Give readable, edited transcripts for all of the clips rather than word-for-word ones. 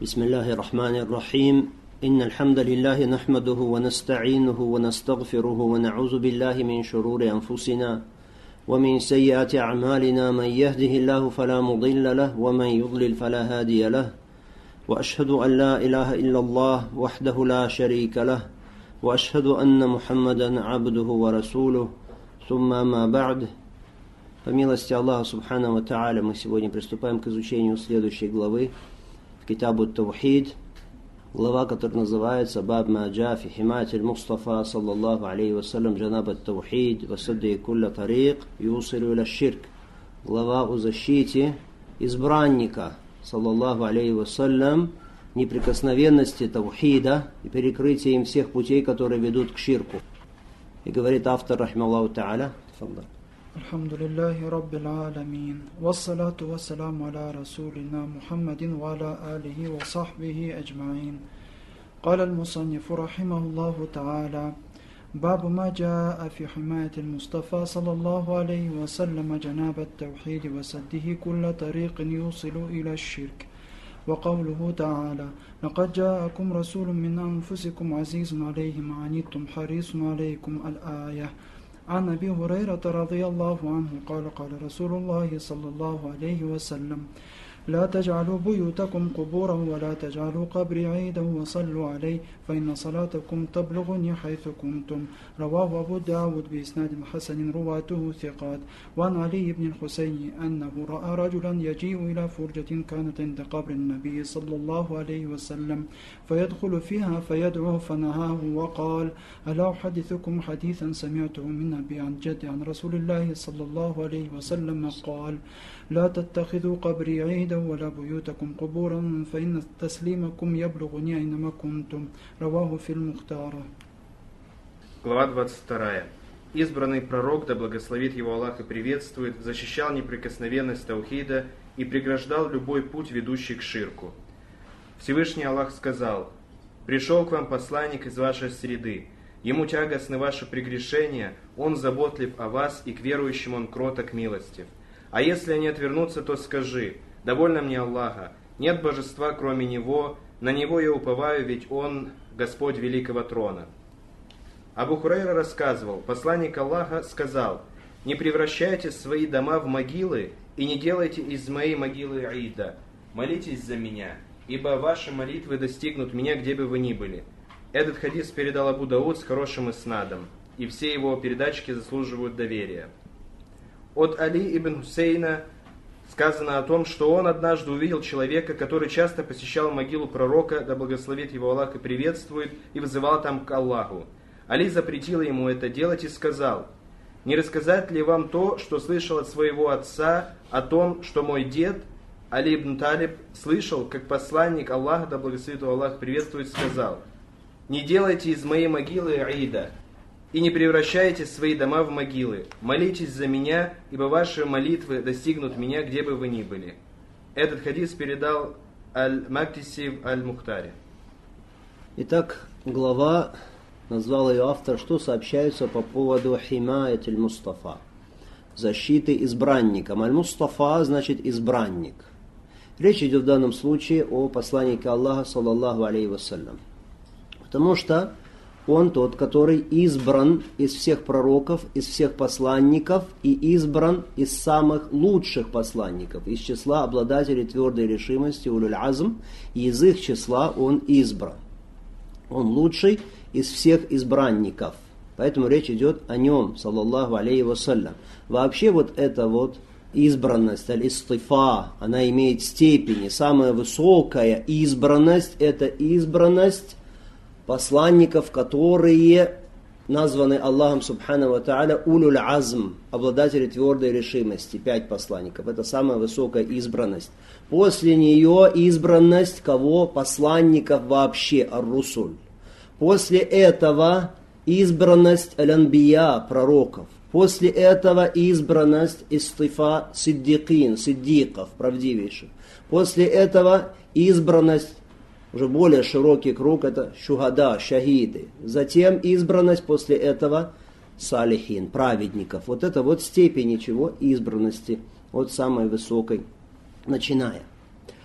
بسم الله الرحمن الرحيم إن الحمد لله نحمده ونستعينه ونستغفره ونعوذ بالله من شرور أنفسنا ومن سيئات أعمالنا من يهده الله فلا مضل له ومن يضلل فلا هادي له وأشهد أن لا إله إلا الله وحده لا شريك له وأشهد أن محمدا عبده ورسوله ثم ما بعد. По милости Аллаха Субхану ва Тааля мы сегодня приступаем к изучению следующей главы в Китабу Таухид, глава, которая называется «Баб ма джа фи химаят аль-Мустафа саллаллаху алейхи вассалям джанаб ат-Таухид ва садди кулля тарик юсилу иля ширк». Глава о защите избранника саллаллаху алейхи вассалям, неприкосновенности Таухида и перекрытия им всех путей, которые ведут к ширку. И говорит автор, рахмаллаху та'аля, Алхамдулиллахи Раббил Аламин. Вассалату вассаламу аля Расулина Мухаммадин ва аля алихи ва сахбихи аджмаин. قال المصنف رحمه الله تعالى: باب ما جاء في حماية المصطفى صلى الله عليه وسلم جناب التوحيد وسده كل طريق يوصل إلى الشرك. وقوله تعالى: لقد جاءكم رسول من أنفسكم عزيز عليه ما عنتم حريص عليكم الآية. عن أبي هريرة رضي الله عنه قال: قال رسول الله صلى الله عليه وسلم: لا تجعلوا بيوتكم قبورا ولا تجعلوا قبري عيدا وصلوا علي فإن صلاتكم تبلغني حيث كنتم. رواه أبو داود بإسناد حسن رواته ثقات. وعن علي بن الحسين أنه رأى رجلا يجيء إلى فرجة كانت عند قبر النبي صلى الله عليه وسلم فيدخل فيها فيدعو فنهاه وقال: ألا أحدثكم حديثا سمعته من أبي عن جد عن رسول الله صلى الله عليه وسلم قال: لا تتخذوا قبري عيدا ولا بيوتكم قبورا فإن تسليمكم يبلغني أينما كنتم. رواه في المختار. Глава 22. Избранный пророк, да благословит его Аллах и приветствует, защищал неприкосновенность Таухида и преграждал любой путь, ведущий к ширку. Всевышний Аллах сказал: «Пришел к вам посланник из вашей среды, ему тягостны ваши прегрешения, он заботлив о вас, и к верующим он кроток милостив. А если они отвернутся, то скажи: довольно мне Аллаха, нет божества кроме Него, на Него я уповаю, ведь Он Господь великого трона». Абу Хурайра рассказывал: посланник Аллаха сказал: «Не превращайте свои дома в могилы и не делайте из моей могилы аида. Молитесь за меня, ибо ваши молитвы достигнут меня, где бы вы ни были». Этот хадис передал Абу Дауд с хорошим иснадом, и все его передачки заслуживают доверия. От Али ибн Хусейна сказано о том, что он однажды увидел человека, который часто посещал могилу пророка, да благословит его Аллах и приветствует, и вызывал там к Аллаху. Али запретил ему это делать и сказал: «Не рассказать ли вам то, что слышал от своего отца, о том, что мой дед, Али ибн Талиб, слышал, как посланник Аллаха, да благословит его Аллах, приветствует, сказал: не делайте из моей могилы аида, и не превращайте свои дома в могилы. Молитесь за меня, ибо ваши молитвы достигнут меня, где бы вы ни были». Этот хадис передал Аль-Мактиси в Аль-Мухтаре. Итак, глава, назвал ее автор, что сообщается по поводу химаят аль-Мустафа, защиты избранником. Аль-Мустафа значит избранник. Речь идет в данном случае о посланнике Аллаха, саллаллаху алейхи вассалям. Потому что он тот, который избран из всех пророков, из всех посланников и избран из самых лучших посланников, из числа обладателей твердой решимости, улюль азм, и из их числа он избран. Он лучший из всех избранников. Поэтому речь идет о нем, саллаллаху алейхи вассалям. Вообще вот эта вот избранность, аль-истифа, она имеет степени. Самая высокая избранность – это избранность посланников, которые названы Аллахом Субхану ва Тааля улюль азм, обладатели твердой решимости. 5 посланников. Это самая высокая избранность. После нее избранность кого? Посланников вообще, ар-русуль. После этого избранность аль-анбия, пророков. После этого избранность истифа сиддикин, сиддиков, правдивейших. После этого избранность, уже более широкий круг, это шухада, шахиды. Затем избранность после этого салихин, праведников. Вот это вот степени чего? Избранности от самой высокой начиная.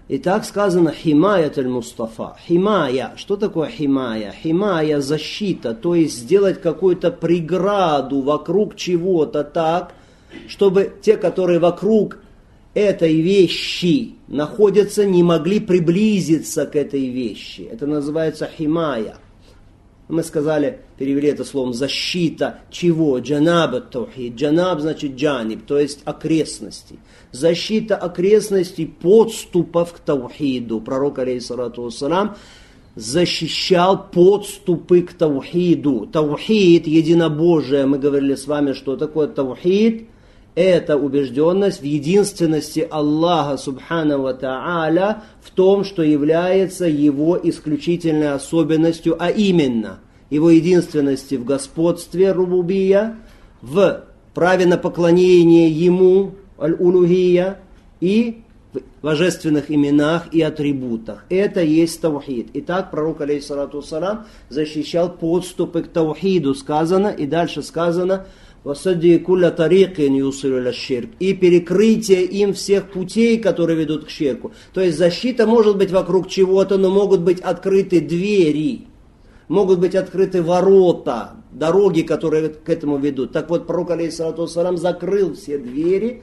И так сказано химаят аль-Мустафа. Химая. Что такое химая? Химая – защита, то есть сделать какую-то преграду вокруг чего-то так, чтобы те, которые вокруг этой вещи находятся, не могли приблизиться к этой вещи. Это называется химая. Мы сказали, перевели это словом защита чего? Джанаб ат-таухид. Джанаб значит джаниб, то есть окрестности. Защита окрестностей подступов к таухиду. Пророк, алейхиссалату вассалам, защищал подступы к таухиду. Таухид, единобожие, мы говорили с вами, что такое таухид. Это убежденность в единственности Аллаха Субхану ва Тааля в том, что является его исключительной особенностью, а именно его единственности в господстве рубубия, в праве на поклонение ему, аль-улухия, и в божественных именах и атрибутах. Это есть таухид. Итак, пророк, алейхиссалату вассалам, защищал подступы к таухиду, сказано, и дальше сказано, и перекрытие им всех путей, которые ведут к ширку. То есть защита может быть вокруг чего-то, но могут быть открыты двери, могут быть открыты ворота, дороги, которые к этому ведут. Так вот, пророк, алейхиссалату вассалам, закрыл все двери,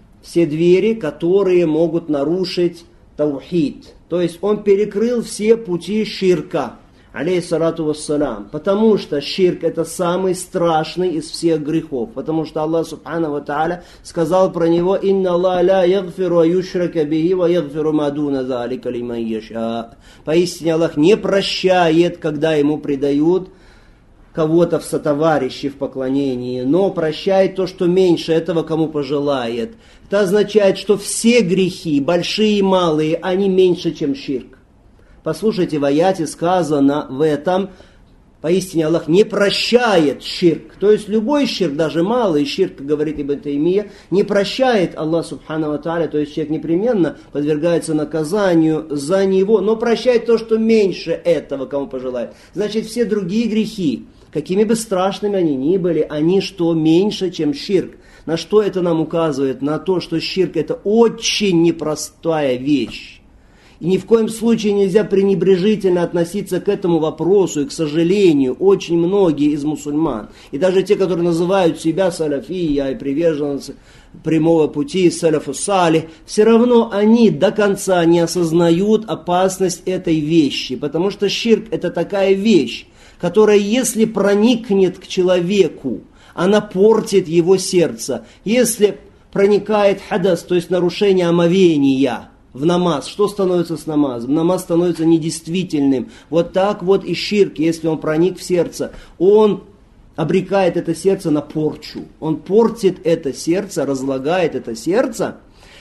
которые могут нарушить таухид. То есть он перекрыл все пути ширка, алейхиссалату вассалам, потому что ширк это самый страшный из всех грехов, потому что Аллах Субхану ва Тааля сказал про него: «Инна Аллах ла ягфиру юшрака бихи ва ягфиру ма дуна залика лиман яша». Поистине Аллах не прощает, когда ему предают кого-то в сотоварищи в поклонении, но прощает то, что меньше этого, кому пожелает. Это означает, что все грехи, большие и малые, они меньше, чем ширк. Послушайте, в аяте сказано в этом: поистине Аллах не прощает ширк. То есть любой ширк, даже малый ширк, говорит Ибн Таймия, не прощает Аллах Субхану ва Тааля. То есть человек непременно подвергается наказанию за него, но прощает то, что меньше этого, кому пожелает. Значит, все другие грехи, какими бы страшными они ни были, они что меньше, чем ширк. На что это нам указывает? На то, что ширк это очень непростая вещь. И ни в коем случае нельзя пренебрежительно относиться к этому вопросу. И, к сожалению, очень многие из мусульман, и даже те, которые называют себя салафия и приверженцы прямого пути, салафу салих, все равно они до конца не осознают опасность этой вещи. Потому что ширк это такая вещь, которая, если проникнет к человеку, она портит его сердце. Если проникает хадас, то есть нарушение омовения, в намаз, что становится с намазом? Намаз становится недействительным. Вот так вот и ширк, если он проник в сердце, он обрекает это сердце на порчу. Он портит это сердце, разлагает это сердце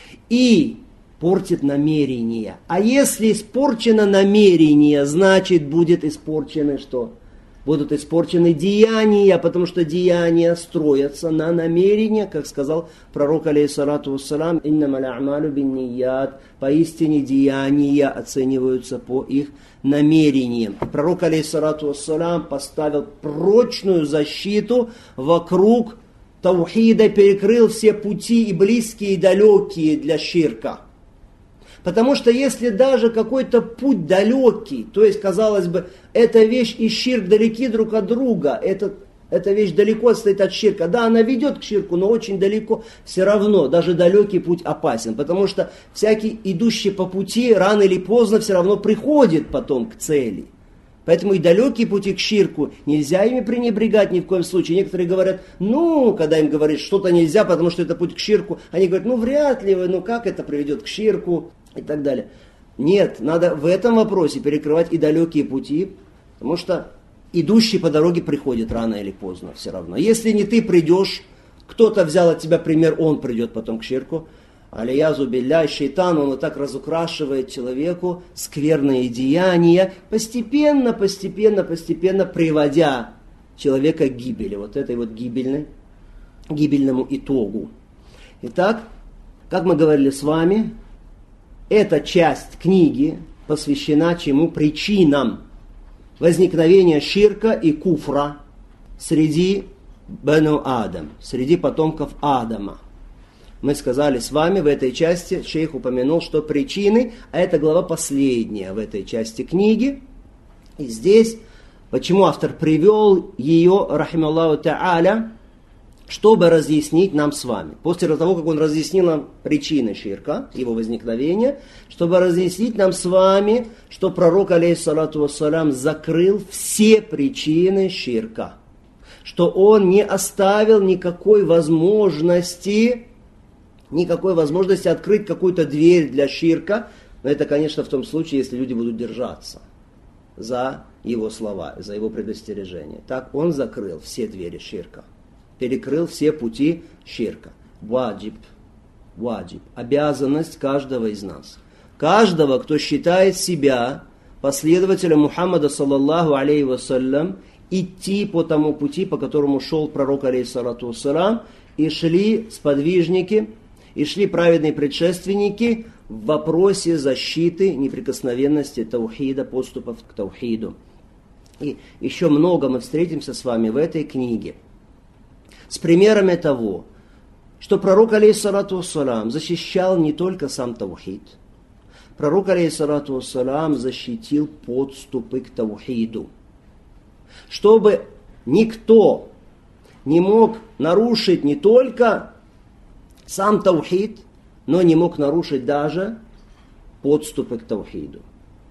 и портит намерение. А если испорчено намерение, значит будет испорчено что? Будут испорчены деяния, потому что деяния строятся на намерения, как сказал пророк, алейхиссалату вассалам, «Иннамаль а'малю бинният», поистине деяния оцениваются по их намерениям. Пророк, алейхиссалату вассалам, поставил прочную защиту вокруг таухида, перекрыл все пути и близкие, и далекие для ширка. Потому что если даже какой-то путь далекий, то есть, казалось бы, эта вещь и ширк далеки друг от друга, эта вещь далеко стоит от ширка, да, она ведет к ширку, но очень далеко, все равно даже далекий путь опасен, потому что всякий идущий по пути рано или поздно все равно приходит потом к цели. Поэтому и далекие пути к ширку, нельзя ими пренебрегать ни в коем случае. Некоторые говорят, когда им говорят, что-то нельзя, потому что это путь к ширку, они говорят, вряд ли, как это приведет к ширку и так далее. Нет, надо в этом вопросе перекрывать и далекие пути, потому что идущий по дороге приходит рано или поздно все равно. Если не ты придешь, кто-то взял от тебя пример, он придет потом к ширку. Алиязу билля, шейтан, он вот так разукрашивает человеку скверные деяния, постепенно приводя человека к гибели, вот этой вот гибельному итогу. Итак, как мы говорили с вами, эта часть книги посвящена чему? Причинам возникновения ширка и куфра среди Бену Адам, среди потомков Адама. Мы сказали с вами в этой части, шейх упомянул, что причины, а это глава последняя в этой части книги. И здесь, почему автор привел ее, рахималлаху та'аля, чтобы разъяснить нам с вами. После того, как он разъяснил нам причины ширка, его возникновения, чтобы разъяснить нам с вами, что пророк, алейхиссалату вассалям, закрыл все причины ширка. Что он не оставил никакой возможности открыть какую-то дверь для ширка. Но это, конечно, в том случае, если люди будут держаться за его слова, за его предостережение. Так он закрыл все двери ширка. Перекрыл все пути ширка. Ваджиб. Обязанность каждого из нас. Каждого, кто считает себя последователем Мухаммада, саллаллаху алейхи вассалям, идти по тому пути, по которому шел пророк, алейхиссалату вассалам, и шли сподвижники, и шли праведные предшественники в вопросе защиты неприкосновенности таухида, поступов к таухиду. И еще много мы встретимся с вами в этой книге с примерами того, что пророк, алейхиссалату вассалам, защищал не только сам таухид. Пророк, алейхиссалату вассалам, защитил подступы к таухиду. Чтобы никто не мог нарушить не только сам таухид, но не мог нарушить даже подступы к таухиду.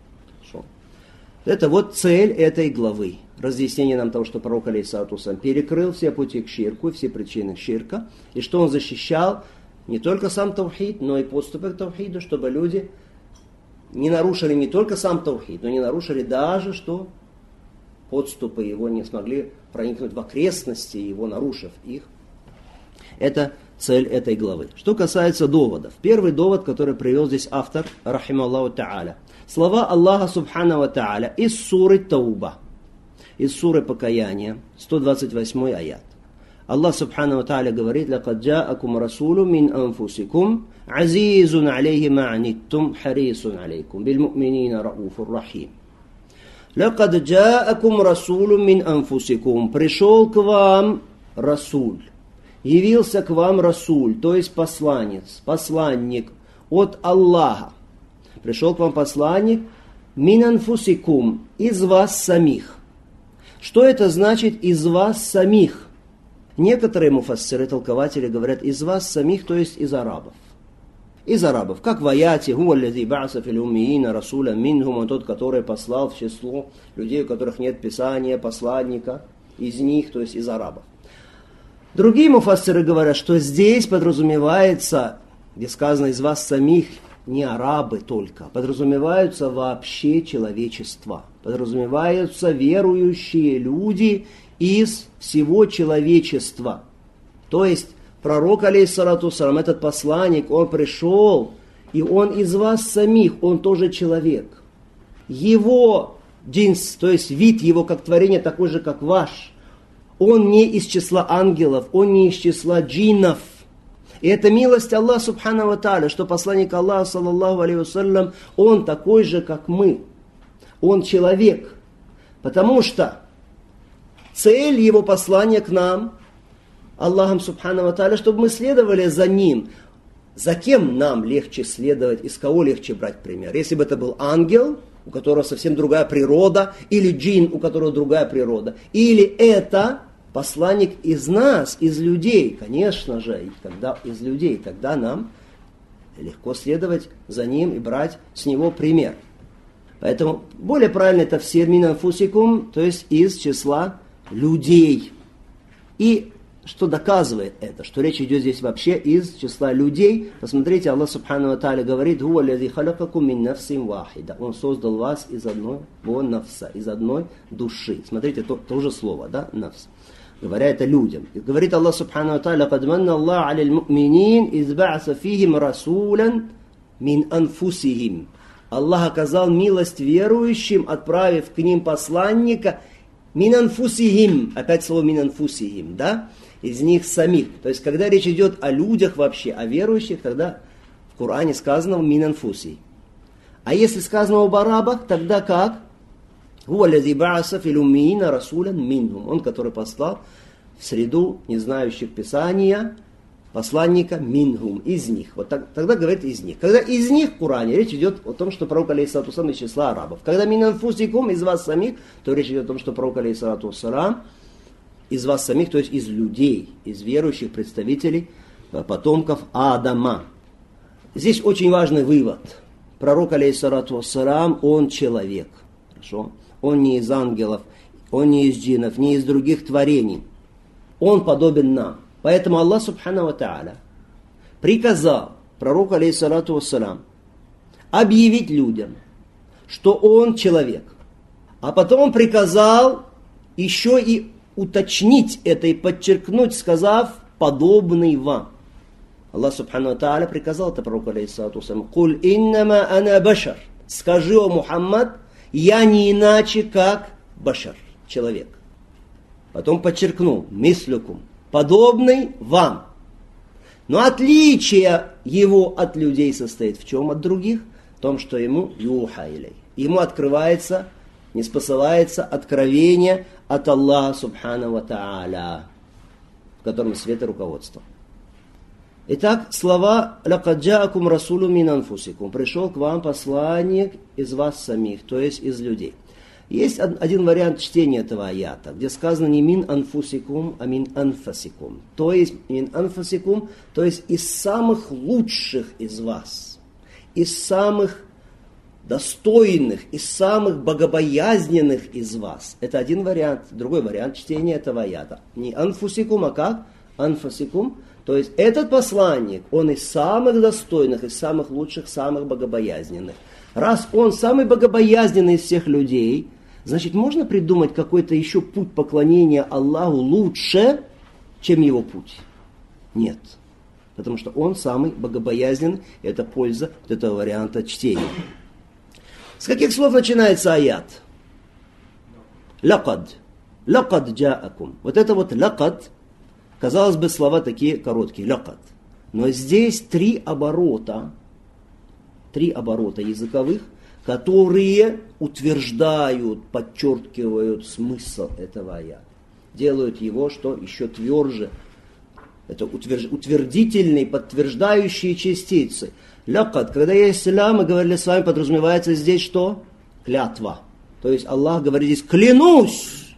Это вот цель этой главы. Разъяснение нам того, что пророк, алейхиссалату вассалям, перекрыл все пути к ширку, все причины ширка, и что он защищал не только сам таухид, но и подступы к таухиду, чтобы люди не нарушили не только сам таухид, но не нарушили даже, что подступы его не смогли проникнуть в окрестности его, нарушив их. Это цель этой главы. Что касается доводов. Первый довод, который привел здесь автор, рахималлаху та'аля. Слова Аллаха субхану ва та'аля из суры Тауба, из суры Покаяния, 128 аят. Аллах субхану ва та'аля говорит: «Лакад джа'акум расулу мин анфусикум, азизун алейхи ма'аниттум, харисун алейкум, биль му'минина рауфур рахим». «Лакад джа'акум расулу мин анфусикум». Пришел к вам расуль. Явился к вам расуль, то есть посланец, посланник от Аллаха. Пришел к вам посланник мин анфусикум, из вас самих. Что это значит из вас самих? Некоторые муфассиры, толкователи говорят из вас самих, то есть из арабов. Из арабов. Как в аяте «Хуа аллази ба'аса фил уммиина расуля минхум», он тот, который послал в число людей, у которых нет писания, посланника, из них, то есть из арабов. Другие муфассиры говорят, что здесь подразумевается, где сказано из вас самих, не арабы только, подразумеваются вообще человечество, подразумеваются верующие люди из всего человечества. То есть пророк, алейхиссалату вассалам, этот посланник, он пришел, и он из вас самих, он тоже человек. Его джинс, то есть вид его как творение такой же, как ваш. Он не из числа ангелов, он не из числа джиннов. И это милость Аллаха субхану ва та'аля, что посланник Аллаха, саллаллаху алейхи вассалям, он такой же, как мы. Он человек. Потому что цель его послания к нам, Аллахом субхану ва та'аля, чтобы мы следовали за ним. За кем нам легче следовать, из кого легче брать пример? Если бы это был ангел, у которого совсем другая природа, или джин, у которого другая природа, или это посланник из нас, из людей, конечно же, и когда из людей, тогда нам легко следовать за ним и брать с него пример. Поэтому более правильно это тафсир мин анфусикум, то есть из числа людей. И что доказывает это, что речь идет здесь вообще из числа людей. Посмотрите, Аллах субхану ва та'аля говорит: «Хуа аллази халакакум мин нафсин вахида». Он создал вас из одной нафса, из одной души. Смотрите, то же слово, да, нафс. Говоря это людям. И говорит Аллах субхану ва та'аля: «Кад манна Аллах аля аль-му'минин из ба'аса фихим расулян мин анфусихим». Аллах оказал милость верующим, отправив к ним посланника мин анфусихим. Опять слово мин анфусихим, да? Из них самих. То есть, когда речь идет о людях вообще, о верующих, тогда в Коране сказано мин анфуси. А если сказано об арабах, тогда как? «Хуа аллази ба'аса фил уммиина расулян минхум». Он, который послал в среду не знающих Писания посланника мингум, из них. Вот тогда говорит из них. Когда из них в Коране, речь идет о том, что пророк алейхиссалату вассалам из числа арабов. Когда мин анфусикум, из вас самих, то речь идет о том, что пророк алейхиссалату вассалам из вас самих, то есть из людей, из верующих представителей, потомков Адама. Здесь очень важный вывод. Пророк алейхиссалату вассалам, он человек. Хорошо? Он не из ангелов, он не из джиннов, не из других творений. Он подобен нам. Поэтому Аллах Субхану ва Тааля приказал пророку алейхиссалату вассалам объявить людям, что он человек. А потом он приказал еще и уточнить это и подчеркнуть, сказав подобный вам. Аллах Субхану ва Тааля приказал это пророку алейхиссалату вассалам. «Куль иннама ана башар». Скажи, о Мухаммад, я не иначе, как башар, человек. Потом подчеркнул, мислюкум, подобный вам. Но отличие его от людей состоит в чем от других? В том, что ему юха илей. Ему открывается, не спосылается откровение от Аллаха Субхану ва Тааля, в котором свет и руководство. Итак, слова «Лакад джаакум расулу мин анфусикум». Пришел к вам посланник из вас самих, то есть из людей. Есть один вариант чтения этого аята, где сказано не мин анфусикум, а мин анфасикум. То есть мин анфасикум, то есть из самых лучших из вас, из самых достойных, из самых богобоязненных из вас. Это один вариант. Другой вариант чтения этого аята. Не анфусикум, а как? Анфасикум. То есть этот посланник, он из самых достойных, из самых лучших, самых богобоязненных. Раз он самый богобоязненный из всех людей, значит, можно придумать какой-то еще путь поклонения Аллаху лучше, чем его путь? Нет. Потому что он самый богобоязненный, это польза вот этого варианта чтения. С каких слов начинается аят? Лакад. Лакад джаакум. Вот это вот лакад, казалось бы, слова такие короткие. Лакад. Но здесь три оборота языковых, которые утверждают, подчеркивают смысл этого аята. Делают его, что еще тверже. Это утвердительные, подтверждающие частицы. Лякад, когда есть ля, мы говорили с вами, подразумевается здесь что? Клятва. То есть Аллах говорит здесь, клянусь,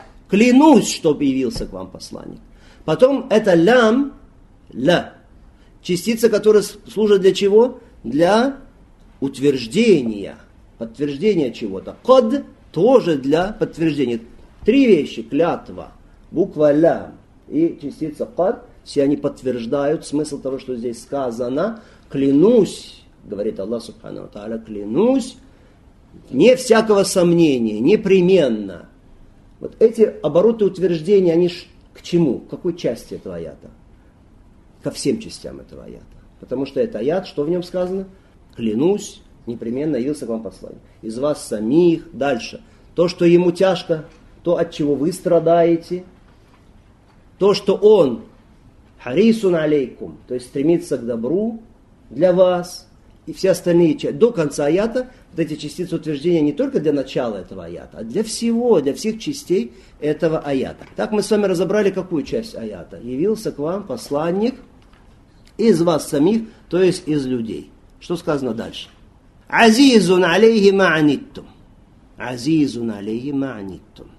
что явился к вам посланник. Потом это лям, ля. Частица, которая служит для чего? Для утверждения, подтверждения чего-то. Код тоже для подтверждения. Три вещи. Клятва, буква лям и частица код. Все они подтверждают смысл того, что здесь сказано. Клянусь, говорит Аллах Субхану ва Тааля, клянусь, не всякого сомнения, непременно. Вот эти обороты утверждения, они к чему? К какой части этого аята? Ко всем частям этого аята. Потому что это аят, что в нем сказано? Клянусь, непременно явился к вам посланник. Из вас самих, дальше. То, что ему тяжко, то, от чего вы страдаете, то, что он харисун алейкум, то есть стремится к добру для вас, и все остальные части. До конца аята вот эти частицы утверждения не только для начала этого аята, а для всего, для всех частей этого аята. Так мы с вами разобрали, какую часть аята. Явился к вам посланник из вас самих, то есть из людей. Что сказано дальше? Азизун алейхи ма'аниттум. Азизун алейхи ма'аниттум.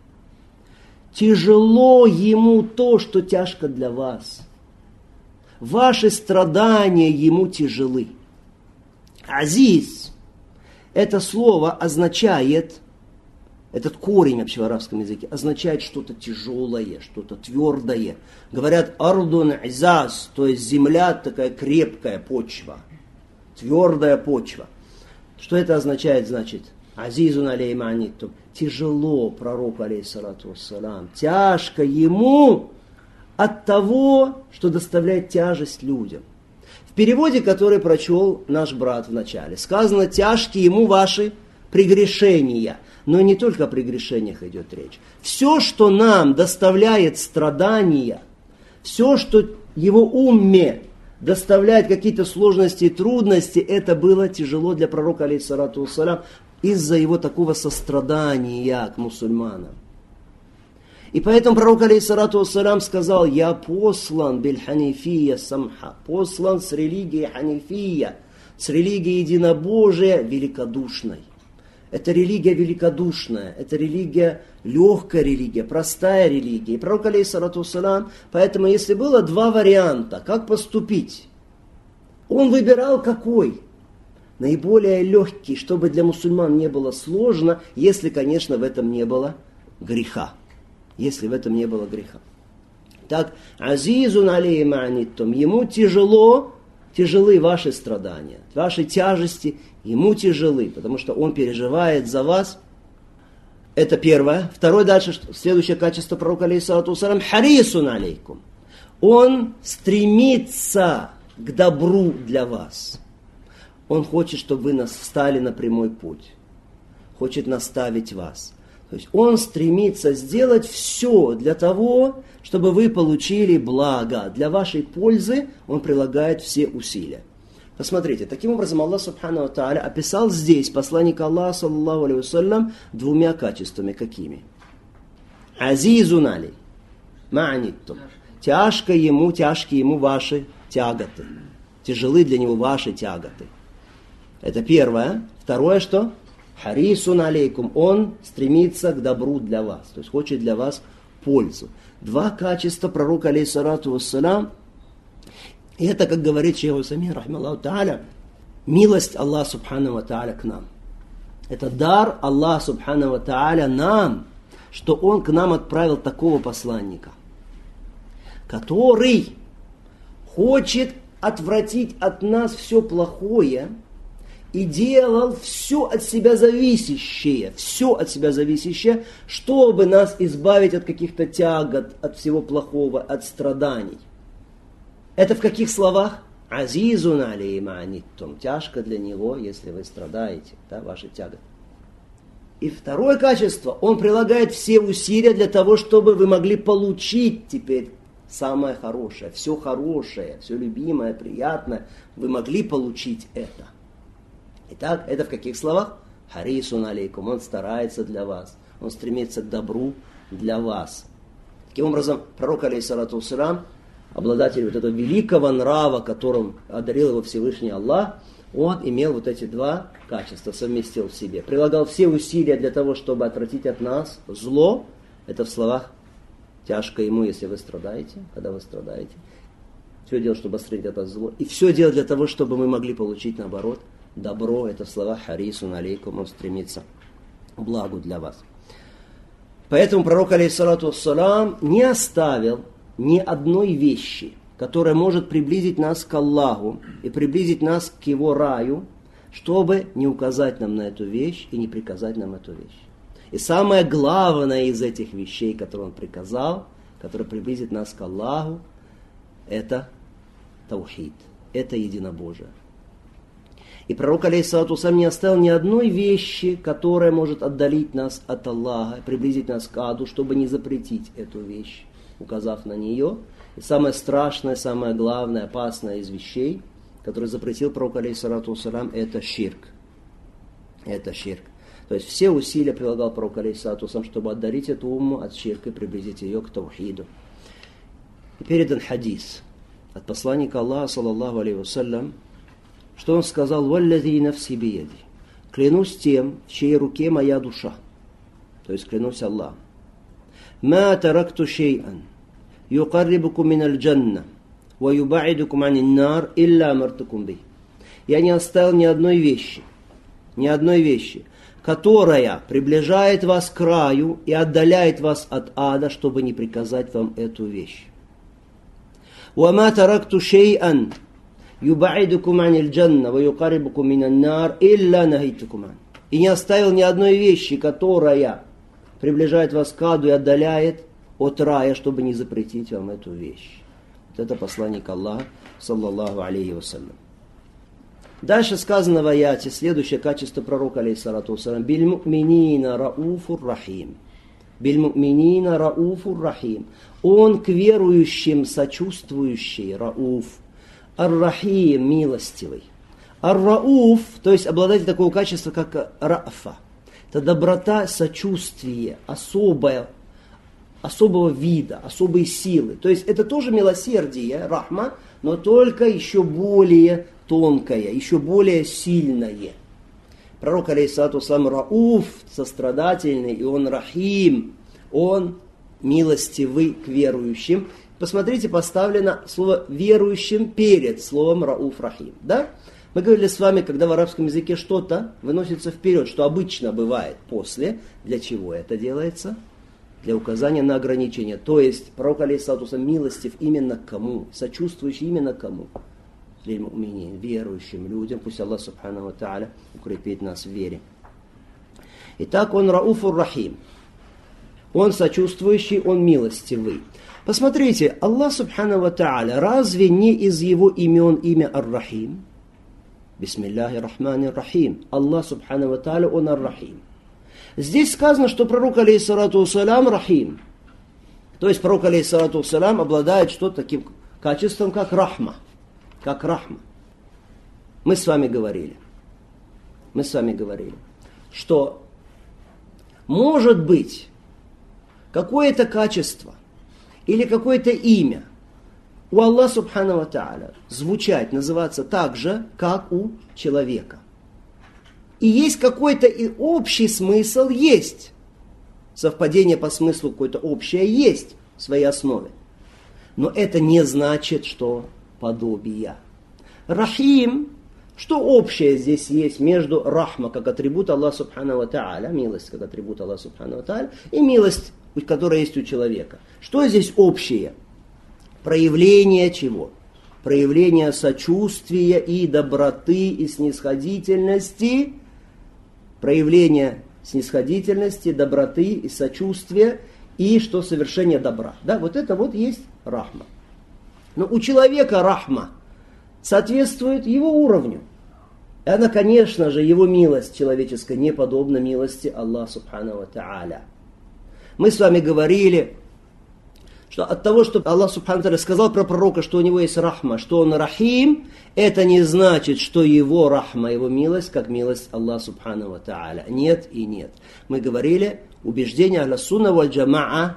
Тяжело ему то, что тяжко для вас. Ваши страдания ему тяжелы. Азиз. Это слово означает, этот корень вообще в арабском языке, означает что-то тяжелое, что-то твердое. Говорят ардун изаз, то есть земля такая крепкая почва, твердая почва. Что это означает, значит? Азизун алейхи ма'аниттум. Тяжело пророку алейхиссалату вассалам, тяжко ему от того, что доставляет тяжесть людям. В переводе, который прочел наш брат в начале, сказано, тяжкие ему ваши прегрешения. Но не только о прегрешениях идет речь. Все, что нам доставляет страдания, все, что его умме доставляет какие-то сложности и трудности, это было тяжело для пророка алейхиссалату вассалам из-за его такого сострадания к мусульманам. И поэтому пророк, алейхиссалату вассалям, сказал: «Я послан биль-ханифия самха», послан с религией ханифия, с религией единобожия великодушной. Это религия великодушная, это религия, легкая религия, простая религия. И пророк, алейхиссалату вассалям, поэтому если было два варианта, как поступить, он выбирал какой? Наиболее легкий, чтобы для мусульман не было сложно, если, конечно, в этом не было греха. Если в этом не было греха. Так, азизун алейхи ма аниттум, ему тяжелы ваши страдания, ваши тяжести, ему тяжелы, потому что он переживает за вас. Это первое. Второе, дальше, следующее качество пророка, алейхиссалату вассалям, харисун алейкум. Он стремится к добру для вас. Он хочет, чтобы вы встали на прямой путь. Хочет наставить вас. То есть он стремится сделать все для того, чтобы вы получили благо. Для вашей пользы он прилагает все усилия. Посмотрите, таким образом Аллах Субхану ва Тааля описал здесь посланника Аллаха, саллаллаху алейхи вассалям, двумя качествами. Какими? Азизун алей, ма'аниттум. Тяжкие ему ваши тяготы. Тяжелы для него ваши тяготы. Это первое. Второе что? Харисун алейкум. Он стремится к добру для вас. То есть хочет для вас пользу. Два качества пророка, алейхиссалату вассалям. И это, как говорит шейх Усаймин, рахималлаху тааля, милость Аллаха субхану ва тааля к нам. Это дар Аллаха субхану ва тааля нам, что Он к нам отправил такого посланника, который хочет отвратить от нас все плохое и делал все от себя зависящее, чтобы нас избавить от каких-то тягот, от всего плохого, от страданий. Это в каких словах? Азизун алейхи ма аниттум. Тяжко для него, если вы страдаете, да, ваши тяготы. И второе качество, он прилагает все усилия для того, чтобы вы могли получить теперь самое хорошее, все любимое, приятное, вы могли получить это. Итак, это в каких словах? Харисун алейкум. Он старается для вас, он стремится к добру для вас. Таким образом, пророк, алейхиссалату вассалям, обладатель вот этого великого нрава, которым одарил его Всевышний Аллах, он имел вот эти два качества, совместил в себе. Прилагал все усилия для того, чтобы отвратить от нас зло. Это в словах тяжко ему, если вы страдаете, когда вы страдаете. Все делать, чтобы отвратить от нас зло. И все делать для того, чтобы мы могли получить, наоборот, добро. Это в словах харисун алейкум, он стремится к благу для вас. Поэтому пророк, алейхиссалату вассалам, не оставил ни одной вещи, которая может приблизить нас к Аллаху и приблизить нас к Его раю, чтобы не указать нам на эту вещь и не приказать нам эту вещь. И самое главное из этих вещей, которые Он приказал, которые приблизит нас к Аллаху, это таухид, это единобожие. И пророк, алейхиссалату вассалям, не оставил ни одной вещи, которая может отдалить нас от Аллаха, приблизить нас к аду, чтобы не запретить эту вещь, указав на нее. И самое страшное, самое главное, опасное из вещей, которые запретил пророк, алейхиссалату вассалям, это ширк. Это ширк. То есть все усилия прилагал пророк, алейхиссалату вассалям, чтобы отдарить эту умму от ширка и приблизить ее к таухиду. И передан хадис от посланника Аллаха, саллаллаху алейхи вассалям, что он сказал: «Валлази нафси бияди». Клянусь тем, в чьей руке моя душа. То есть клянусь Аллахом. «Ма таракту шей'ан юкаррибукум миналь джанна ва юбаидукум анин нар илля амартукум бих». Я не оставил ни одной вещи, которая приближает вас к раю и отдаляет вас от ада, чтобы не приказать вам эту вещь. «Ва ма таракту шей'ан юбаидукум аниль джанна ва юкаррибукум минан нар илля нахайтукум ан». И не оставил ни одной вещи, которая приближает вас к аду и отдаляет от рая, чтобы не запретить вам эту вещь. Вот это посланник Аллаха, саллаллаху алейхи вассалям. Дальше сказано в аяте следующее качество пророка, алейхиссалату вассалям: «Биль-му'минина рауфур рахим». «Биль-му'минина рауфур рахим». Он к верующим сочувствующий, рауф. Ар-рахим, милостивый. Ар-рауф, то есть обладатель такого качества, как рафа. Это доброта, сочувствие, особое особого вида, особой силы. То есть это тоже милосердие, рахма, но только еще более тонкое, еще более сильное. Пророк, алейхиссалату вассалам, рауф, сострадательный, и он рахим, он милостивый к верующим. Посмотрите, поставлено слово верующим перед словом рауф рахим. Да? Мы говорили с вами, когда в арабском языке что-то выносится вперед, что обычно бывает после. Для чего это делается? Для указания на ограничение. То есть пророк, алейхиссалату вассалам, милостив именно к кому? Сочувствующий именно кому? Верующим людям. Пусть Аллах субхану ва тааля укрепит нас в вере. Итак, он рауфур рахим. Он сочувствующий, он милостивый. Посмотрите, Аллах субхану ва тааля, разве не из его имен имя Ар-Рахим? Бисмиллахи рахмани рахим. Аллах субхану ва тааля, он Ар-Рахим. Здесь сказано, что пророк, алейхиссалату вассалям, рахим. То есть пророк, алейхиссалату вассалям, обладает что-то таким качеством, как рахма. Как рахма. Мы с вами говорили, что может быть какое-то качество или какое-то имя у Аллаха субхану ва тааля звучать, называться так же, как у человека. И есть какой-то и общий смысл, есть. Совпадение по смыслу какое-то общее есть в своей основе. Но это не значит, что подобия. Рахим, что общее здесь есть между рахма, как атрибут Аллаха субхану ва тааля, милость, как атрибут Аллаха субхану ва тааля, и милость, которая есть у человека. Что здесь общее? Проявление чего? Проявление сочувствия и доброты, и снисходительности. Проявление снисходительности, доброты и сочувствия, и что совершение добра. Да, вот это вот есть рахма. Но у человека рахма соответствует его уровню. И она, конечно же, его милость человеческая не подобна милости Аллаха субхану ва тааля. Мы с вами говорили, что от того, что Аллах субхану ва тааля сказал про пророка, что у него есть рахма, что он рахим, это не значит, что его рахма, его милость, как милость Аллаха субхану ва тааля. Нет и нет. Мы говорили, убеждение ахля сунна валь джамаа,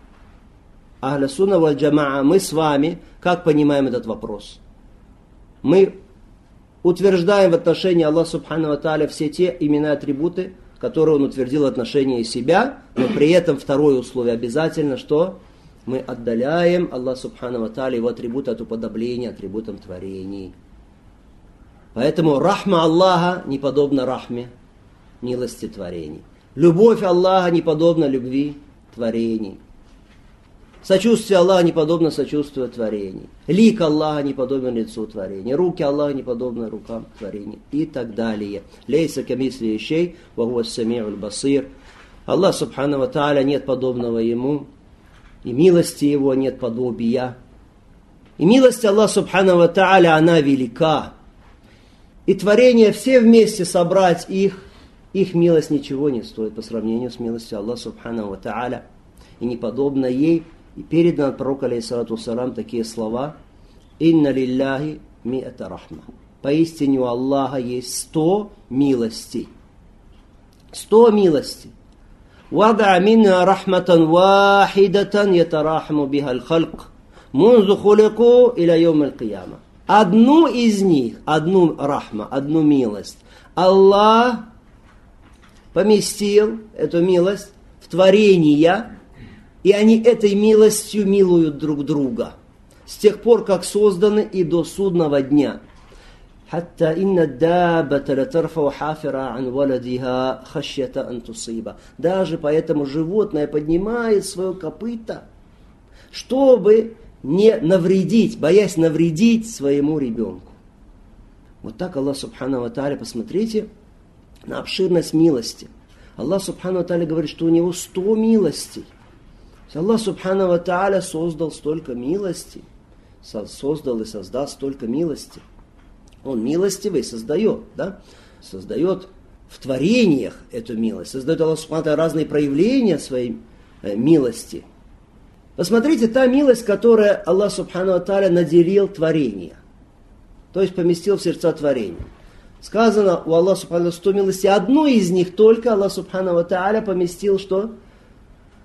ахля сунна валь джамаа, мы с вами, как понимаем этот вопрос? Мы утверждаем в отношении Аллаха субхану ва тааля все те имена и атрибуты, которые он утвердил в отношении себя, но при этом второе условие обязательно, что мы отдаляем Аллаха субхану ва тааля его атрибуты от уподобления атрибутам творений. Поэтому рахма Аллаха не подобна рахме милости творений. Любовь Аллаха не подобна любви творений. Сочувствие Аллаха не подобно сочувствию творений. Лик Аллаха не подобен лицу творений. Руки Аллаха не подобны рукам творений. И так далее. Лейса камисли шей, ва хуа ас-сами'уль басир. Аллах субхану ва тааля, нет подобного ему. И милости его нет подобия. И милость Аллаха субхану ва тааля, она велика. И творения все вместе собрать их милость ничего не стоит по сравнению с милостью Аллаха субхану ва тааля. И не подобно ей. И передано от пророка, алейхиссалату вассалам, такие слова: «Инна лилляхи ми'ата рахма». Поистине у Аллаха есть 100 милостей. 100 милостей. «Вада минна рахматан вахидатан ятарахму биха аль-халк, мунзу хулику иля йом аль-кияма». Одну из них, одну рахма, одну милость, Аллах поместил, эту милость, в творения, и они этой милостью милуют друг друга. С тех пор, как созданы, и до судного дня. Даже поэтому животное поднимает свое копыто, чтобы не навредить, боясь навредить своему ребенку. Вот так Аллах субхану ва тааля, посмотрите на обширность милости. Аллах субхану ва тааля говорит, что у него 100 милостей. Аллах субхану ва тааля создал столько милости, создал и создаст столько милости. Он милостивый создает, да? Создает в творениях эту милость, создает Аллах субхану ва тааля разные проявления своей милости. Посмотрите, та милость, которая Аллах субхану ва тааля наделил творения, то есть поместил в сердца творения. Сказано у Аллаха субхану ва тааля 100 милостей, одну из них только Аллах субхану ва тааля поместил что?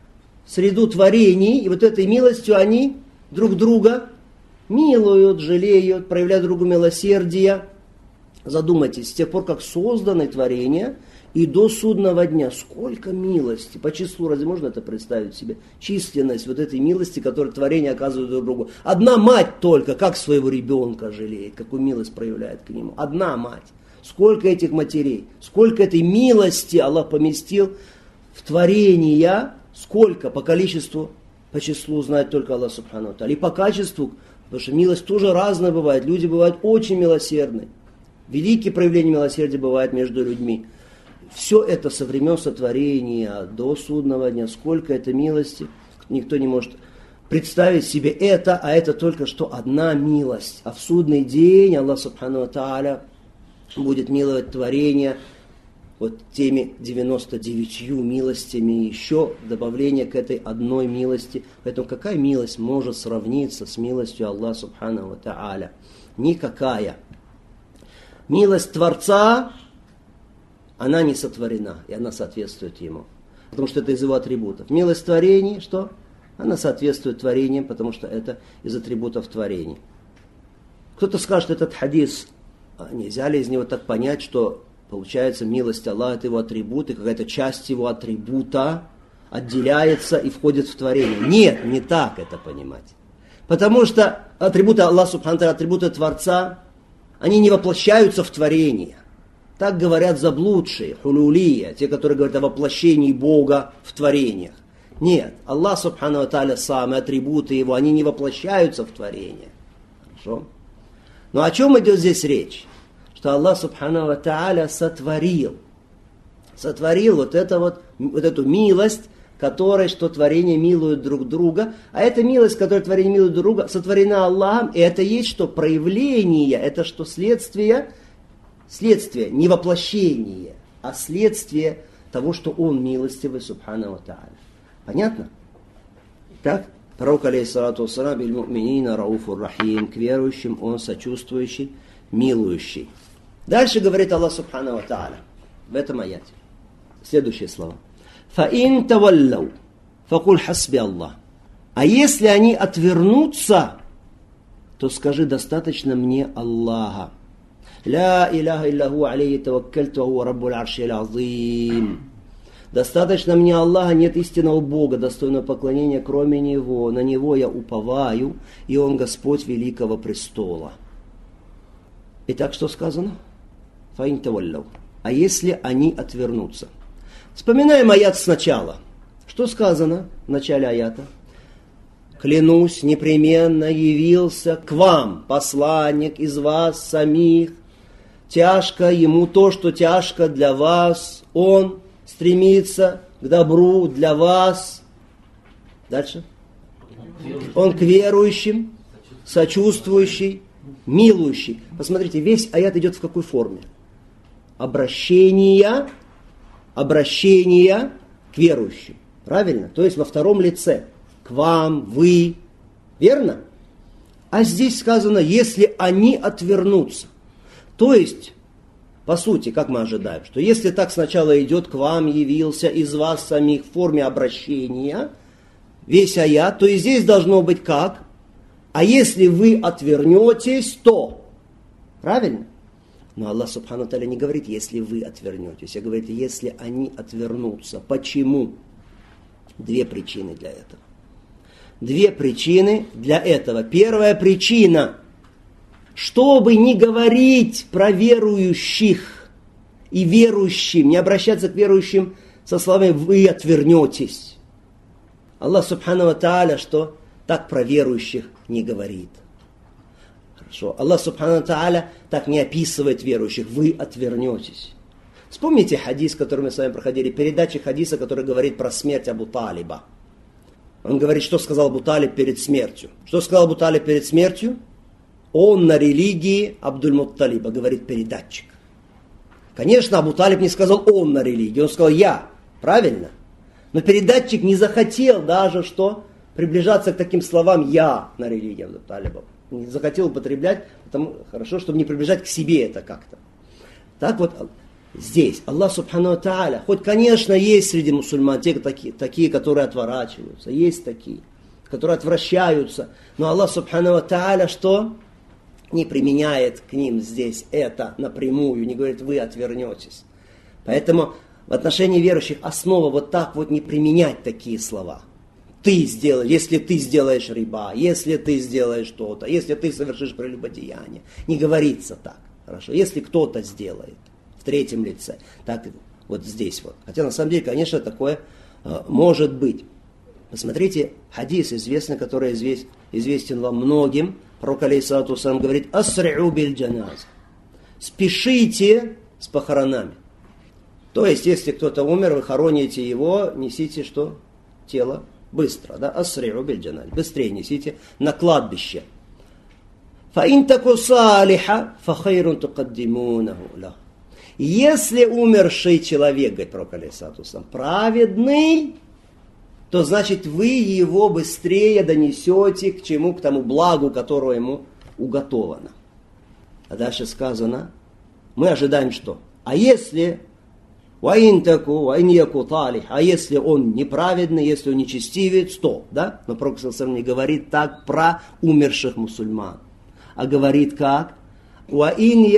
среду творений, и вот этой милостью они друг друга милуют, жалеют, проявляют другу милосердие. Задумайтесь, с тех пор, как созданы творения, и до судного дня, сколько милости, по числу, разве можно это представить себе? Численность вот этой милости, которую творения оказывают друг другу. Одна мать только, как своего ребенка жалеет, какую милость проявляет к нему. Одна мать. Сколько этих матерей, сколько этой милости Аллах поместил в творения, сколько по количеству, по числу знает только Аллах Субхану ва Тааля. И по качеству, потому что милость тоже разная бывает. Люди бывают очень милосердны. Великие проявления милосердия бывают между людьми. Все это со времен сотворения до судного дня. Сколько это милости, никто не может представить себе это, а это только что одна милость. А в судный день Аллах Субхану ва Тааля будет миловать творение вот теми 99 милостями, еще добавление к этой одной милости. Поэтому какая милость может сравниться с милостью Аллаха Субхану ва Тааля? Никакая. Милость Творца, она не сотворена, и она соответствует Ему. Потому что это из Его атрибутов. Милость творений, что? Она соответствует творениям, потому что это из атрибутов творений. Кто-то скажет, этот хадис, нельзя ли из него так понять, что получается милость Аллаха, это Его атрибут, и какая-то часть Его атрибута отделяется и входит в творение. Нет, не так это понимать. Потому что атрибуты Аллаха Субхану ва Тааля, атрибуты Творца, они не воплощаются в творение. Так говорят заблудшие, хулулия, те, которые говорят о воплощении Бога в творениях. Нет, Аллах Субхану ва Тааля сам, и атрибуты Его, они не воплощаются в творение. Хорошо? Но о чем идет здесь речь? Что Аллах Субхану ва Тааля сотворил вот эту милость, которой, что творения милуют друг друга. А эта милость, которой творения милуют друг друга, сотворена Аллахом, и это есть что? Проявление, это что? Следствие, не воплощение, а следствие того, что Он милостивый, Субхану ва Тааля. Понятно? Так? Пророк, алейхиссалату вассалам, биль му'минина рауфур рахим, к верующим Он сочувствующий, милующий. Дальше говорит Аллах Субхану ва Тааля в этом аяте. Следующие слова. فَإِن تَوَلَّوْا فَقُلْ حَسْبِ اللَّهِ. А если они отвернутся, то скажи, достаточно мне Аллаха. لا إله إلا هو عليه توكلت وهو رب العرش العظيم. Достаточно мне Аллаха, нет истинного Бога, достойного поклонения, кроме Него. На Него я уповаю, и Он Господь великого престола. Итак, что сказано? فَإِن تَوَلَّوْا. А если они отвернутся? Вспоминаем аят сначала. Что сказано в начале аята? Клянусь, непременно явился к вам посланник из вас самих. Тяжко ему то, что тяжко для вас. Он стремится к добру для вас. Дальше. Он к верующим, сочувствующий, милующий. Посмотрите, весь аят идет в какой форме? Обращение к верующим. Правильно? То есть во втором лице. К вам, вы. Верно? А здесь сказано, если они отвернутся. То есть, по сути, как мы ожидаем, что если так сначала идет к вам, явился из вас самих в форме обращения, весь аят, то и здесь должно быть как? А если вы отвернетесь, то. Правильно? Но Аллах Субхану ва Тааля не говорит, если вы отвернетесь, а говорит, если они отвернутся. Почему? Две причины для этого. Две причины для этого. Первая причина, чтобы не говорить про верующих и верующим, не обращаться к верующим со словами «вы отвернетесь». Аллах Субхану ва Тааля что? Так про верующих не говорит. Хорошо. Аллах Субхану ва Тааля так не описывает верующих. Вы отвернетесь. Вспомните хадис, который мы с вами проходили, передача хадиса, который говорит про смерть Абу Талиба. Он говорит, что сказал Абу Талиб перед смертью. Что сказал Абу Талиб перед смертью? Он на религии Абдуль-Мутталиба, говорит передатчик. Конечно, Абу Талиб не сказал он на религии, он сказал я. Правильно? Но передатчик не захотел даже что? Приближаться к таким словам я на религии Абдуль-Талиба. Не захотел употреблять, потому хорошо, чтобы не приближать к себе это как-то. Так вот, здесь Аллах Субхану ва Тааля, хоть, конечно, есть среди мусульман те такие, которые отворачиваются, есть такие, которые отвращаются, но Аллах Субхану ва Тааля что? Не применяет к ним здесь это напрямую, не говорит, вы отвернетесь. Поэтому в отношении верующих основа вот так вот не применять такие слова. Ты сделаешь, если ты сделаешь риба, если ты сделаешь что-то, если ты совершишь прелюбодеяние. Не говорится так. Хорошо. Если кто-то сделает в третьем лице, так вот здесь вот. Хотя на самом деле, конечно, такое может быть. Посмотрите, хадис известный, который известен вам многим. Пророк алейхиссалату вассалам говорит: «Асри'у биль джаназ». Спешите с похоронами. То есть, если кто-то умер, вы хороните его, несите что? Тело быстро, да? «Асри'у биль джаназ». Быстрее несите на кладбище. «Фаин таку салиха, фахайрун тукаддимунаху ла». Если умерший человек, говорит пророк алейхиссалату вассалам, праведный, то значит вы его быстрее донесете к чему? К тому благу, которое ему уготовано. А дальше сказано, мы ожидаем что? А если если он неправедный, если он нечестивец, то, да? Но пророк не говорит так про умерших мусульман, а говорит как? А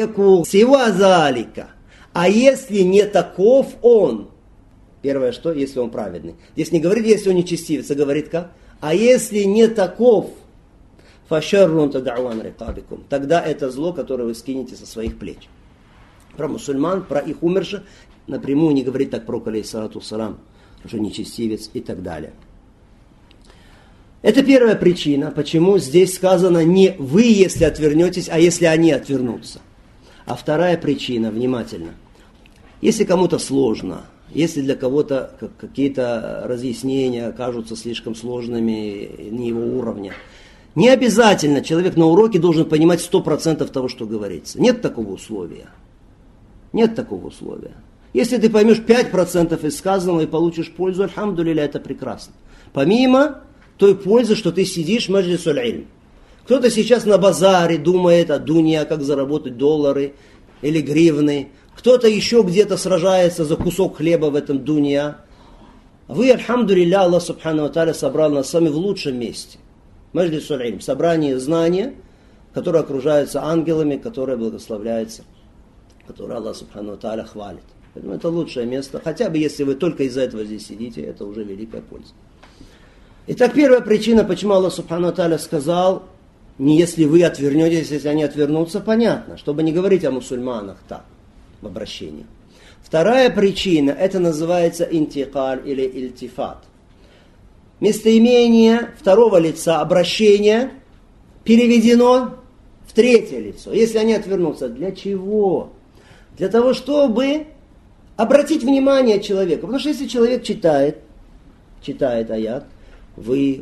если не таков он, первое что, если он праведный. Здесь не говорит, если он нечестивец, а говорит как? А если не таков, тогда это зло, которое вы скинете со своих плеч. Про мусульман, про их умерших напрямую не говорит так пророк алейхиссалату вассалам, что нечестивец и так далее. Это первая причина, почему здесь сказано не вы, если отвернетесь, а если они отвернутся. А вторая причина, внимательно, если кому-то сложно, если для кого-то какие-то разъяснения кажутся слишком сложными, не его уровня, не обязательно человек на уроке должен понимать 100% того, что говорится. Нет такого условия. Нет такого условия. Если ты поймешь 5% из сказанного и получишь пользу, альхамдулилля, это прекрасно. Помимо той пользы, что ты сидишь в маджлисуль ильм. Кто-то сейчас на базаре думает о дунья, как заработать доллары или гривны. Кто-то еще где-то сражается за кусок хлеба в этом дунья. Вы, альхамдулилля, Аллах Субхану ва Тааля собрал нас с вами в лучшем месте. Маджлисуль ильм, собрание знания, которое окружается ангелами, которое благословляется, которое Аллах Субхану ва Тааля хвалит. Поэтому это лучшее место. Хотя бы если вы только из-за этого здесь сидите, это уже великая польза. Итак, первая причина, почему Аллах Субхану ва Тааля сказал, не если вы отвернетесь, если они отвернутся, понятно, чтобы не говорить о мусульманах так, в обращении. Вторая причина, это называется интикаль или ильтифат. Местоимение второго лица, обращение, переведено в третье лицо. Если они отвернутся, для чего? Для того, чтобы обратить внимание человека. Потому что если человек читает аят, вы,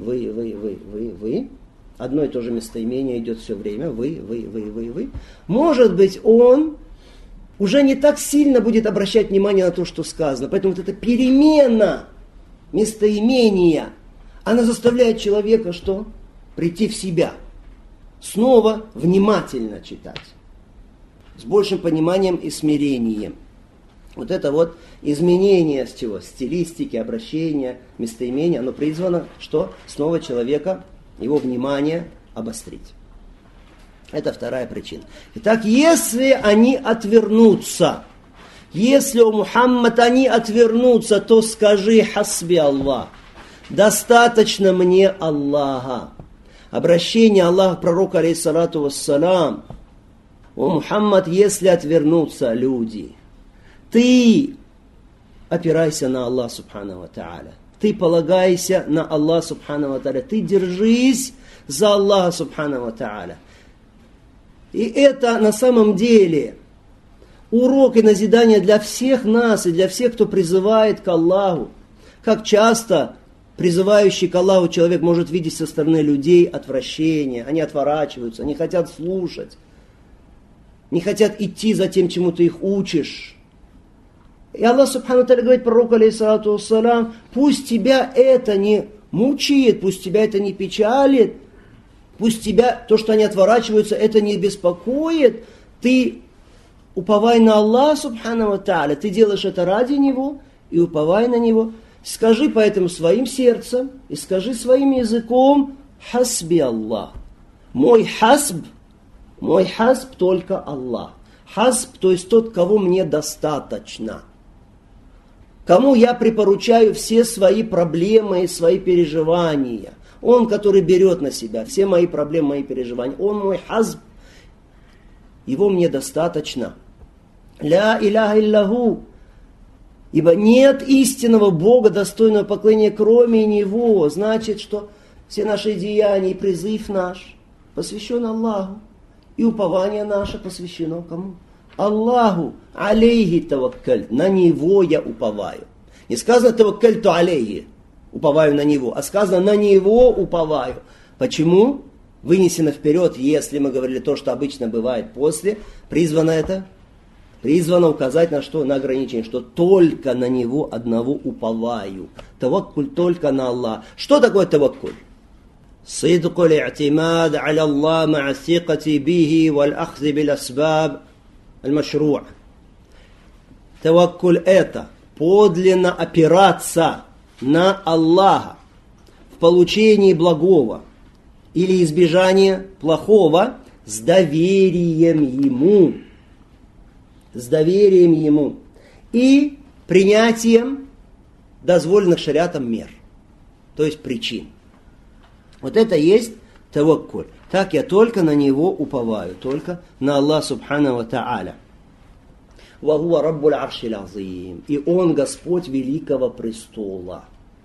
одно и то же местоимение идет все время, вы. Может быть, он уже не так сильно будет обращать внимание на то, что сказано. Поэтому вот эта перемена местоимения, она заставляет человека что? Прийти в себя. Снова внимательно читать. С большим пониманием и смирением. Вот это вот изменение с чего? Стилистики, обращения, местоимения, оно призвано, что? Снова человека, его внимание обострить. Это вторая причина. Итак, если они отвернутся, если у Мухаммада они отвернутся, то скажи хасби Аллах. Достаточно мне Аллаха. Обращение Аллаха к пророку алейхиссалату вассалам. О Мухаммад, если отвернутся люди, ты опирайся на Аллах Субхану ва Тааля. Ты полагайся на Аллах Субхану ва Тааля. Ты держись за Аллаха Субхану ва Тааля. И это на самом деле урок и назидание для всех нас и для всех, кто призывает к Аллаху. Как часто призывающий к Аллаху человек может видеть со стороны людей отвращение. Они отворачиваются, не хотят слушать. Не хотят идти за тем, чему ты их учишь. И Аллах Субхану Тааля говорит пророку алейхиссалату вассалам, пусть тебя это не мучает, пусть тебя это не печалит, пусть тебя, то, что они отворачиваются, это не беспокоит, ты уповай на Аллаха, субхану ва тааля, ты делаешь это ради Него, и уповай на Него. Скажи поэтому своим сердцем, и скажи своим языком, хасби Аллах. Мой хасб только Аллах. Хасб, то есть тот, кого мне достаточно. Кому я припоручаю все свои проблемы и свои переживания. Он, который берет на себя все мои проблемы, мои переживания. Он мой хасб. Его мне достаточно. Ля иляха илляху. Ибо нет истинного Бога, достойного поклонения, кроме Него. Значит, что все наши деяния и призыв наш посвящен Аллаху. И упование наше посвящено кому? Аллаху. Алейхи таваккаль. На Него я уповаю. Не сказано таваккальту алейхи. Уповаю на Него. А сказано на Него уповаю. Почему? Вынесено вперед, если мы говорили то, что обычно бывает после. Призвано указать на что? На ограничение, что только на Него одного уповаю. Таваккуль только на Аллах. Что такое таваккуль? صدق الاعتماد على الله مع الثقة به والأخذ بالأسباب المشروع. Таваккуль это подлинно опираться на Аллаха в получении благого или избежании плохого с доверием Ему и принятием дозволенных шариатом мер, то есть причин. Вот это есть таваккуль. Так я только на Него уповаю, только на Аллах субхану ва тааля. Ва хуа раббуль аршил азим. И Он Господь великого престола.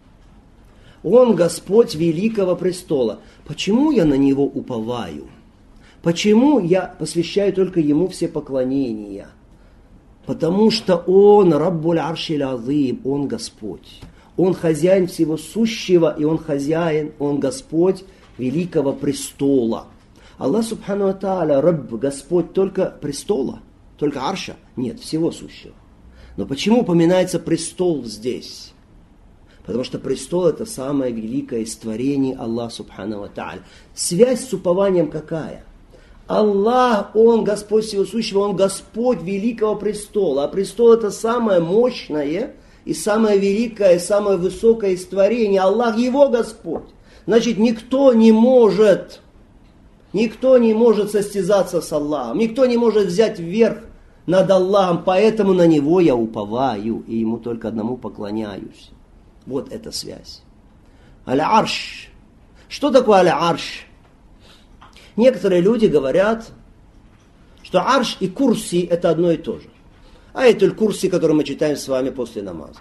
Он Господь великого престола. Почему я на Него уповаю? Почему я посвящаю только Ему все поклонения? Потому что Он раббуль аршил азим, Он Господь. Он хозяин всего сущего, и Он хозяин, Он Господь великого престола. Аллах субхану ва тааля, Рабб, Господь только престола, только арша? Нет, всего сущего. Но почему упоминается престол здесь? Потому что престол это самое великое из творений Аллаха субхану ва тааля. Связь с упованием какая? Аллах, Он Господь всего сущего, Он Господь великого престола. А престол это самое мощное и самое великое, и самое высокое из творений. Аллах Его Господь. Значит, никто не может состязаться с Аллахом. Никто не может взять вверх над Аллахом. Поэтому на Него я уповаю и Ему только одному поклоняюсь. Вот эта связь. Аль-Арш. Что такое Аль-Арш? Некоторые люди говорят, что Арш и Курси это одно и то же. Аятуль Курси, который мы читаем с вами после намаза.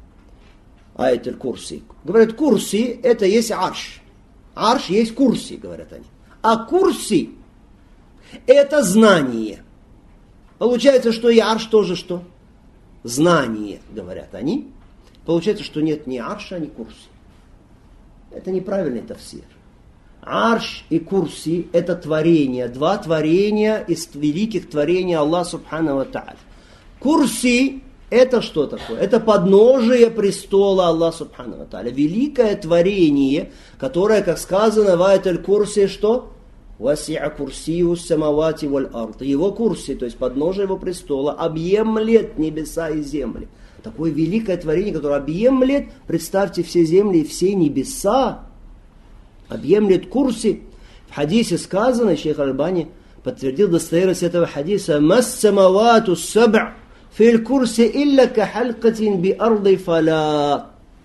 Аятуль Курси. Говорят, Курси это есть Арш. Арш есть Курси, говорят они. А Курси это знание. Получается, что и Арш тоже что? Знание, говорят они. Получается, что нет ни Арша, ни Курси. Это неправильный тафсир. Арш и Курси это творения, два творения из великих творений Аллаха субхану ва тааля. Курси это что такое? Это подножие престола Аллаха субхану ва тааля. Великое творение, которое, как сказано в аятуль Курси, что? Васи'а курсию самавати валь ард. Его курси, то есть подножие его престола, объемлет небеса и земли. Такое великое творение, которое объемлет, представьте, все земли и все небеса, объемлет курси. В хадисе сказано, шейх Аль-Бани подтвердил достоверность этого хадиса, «Массамавату саб'а фил курси илля кахалькатин би арды фала».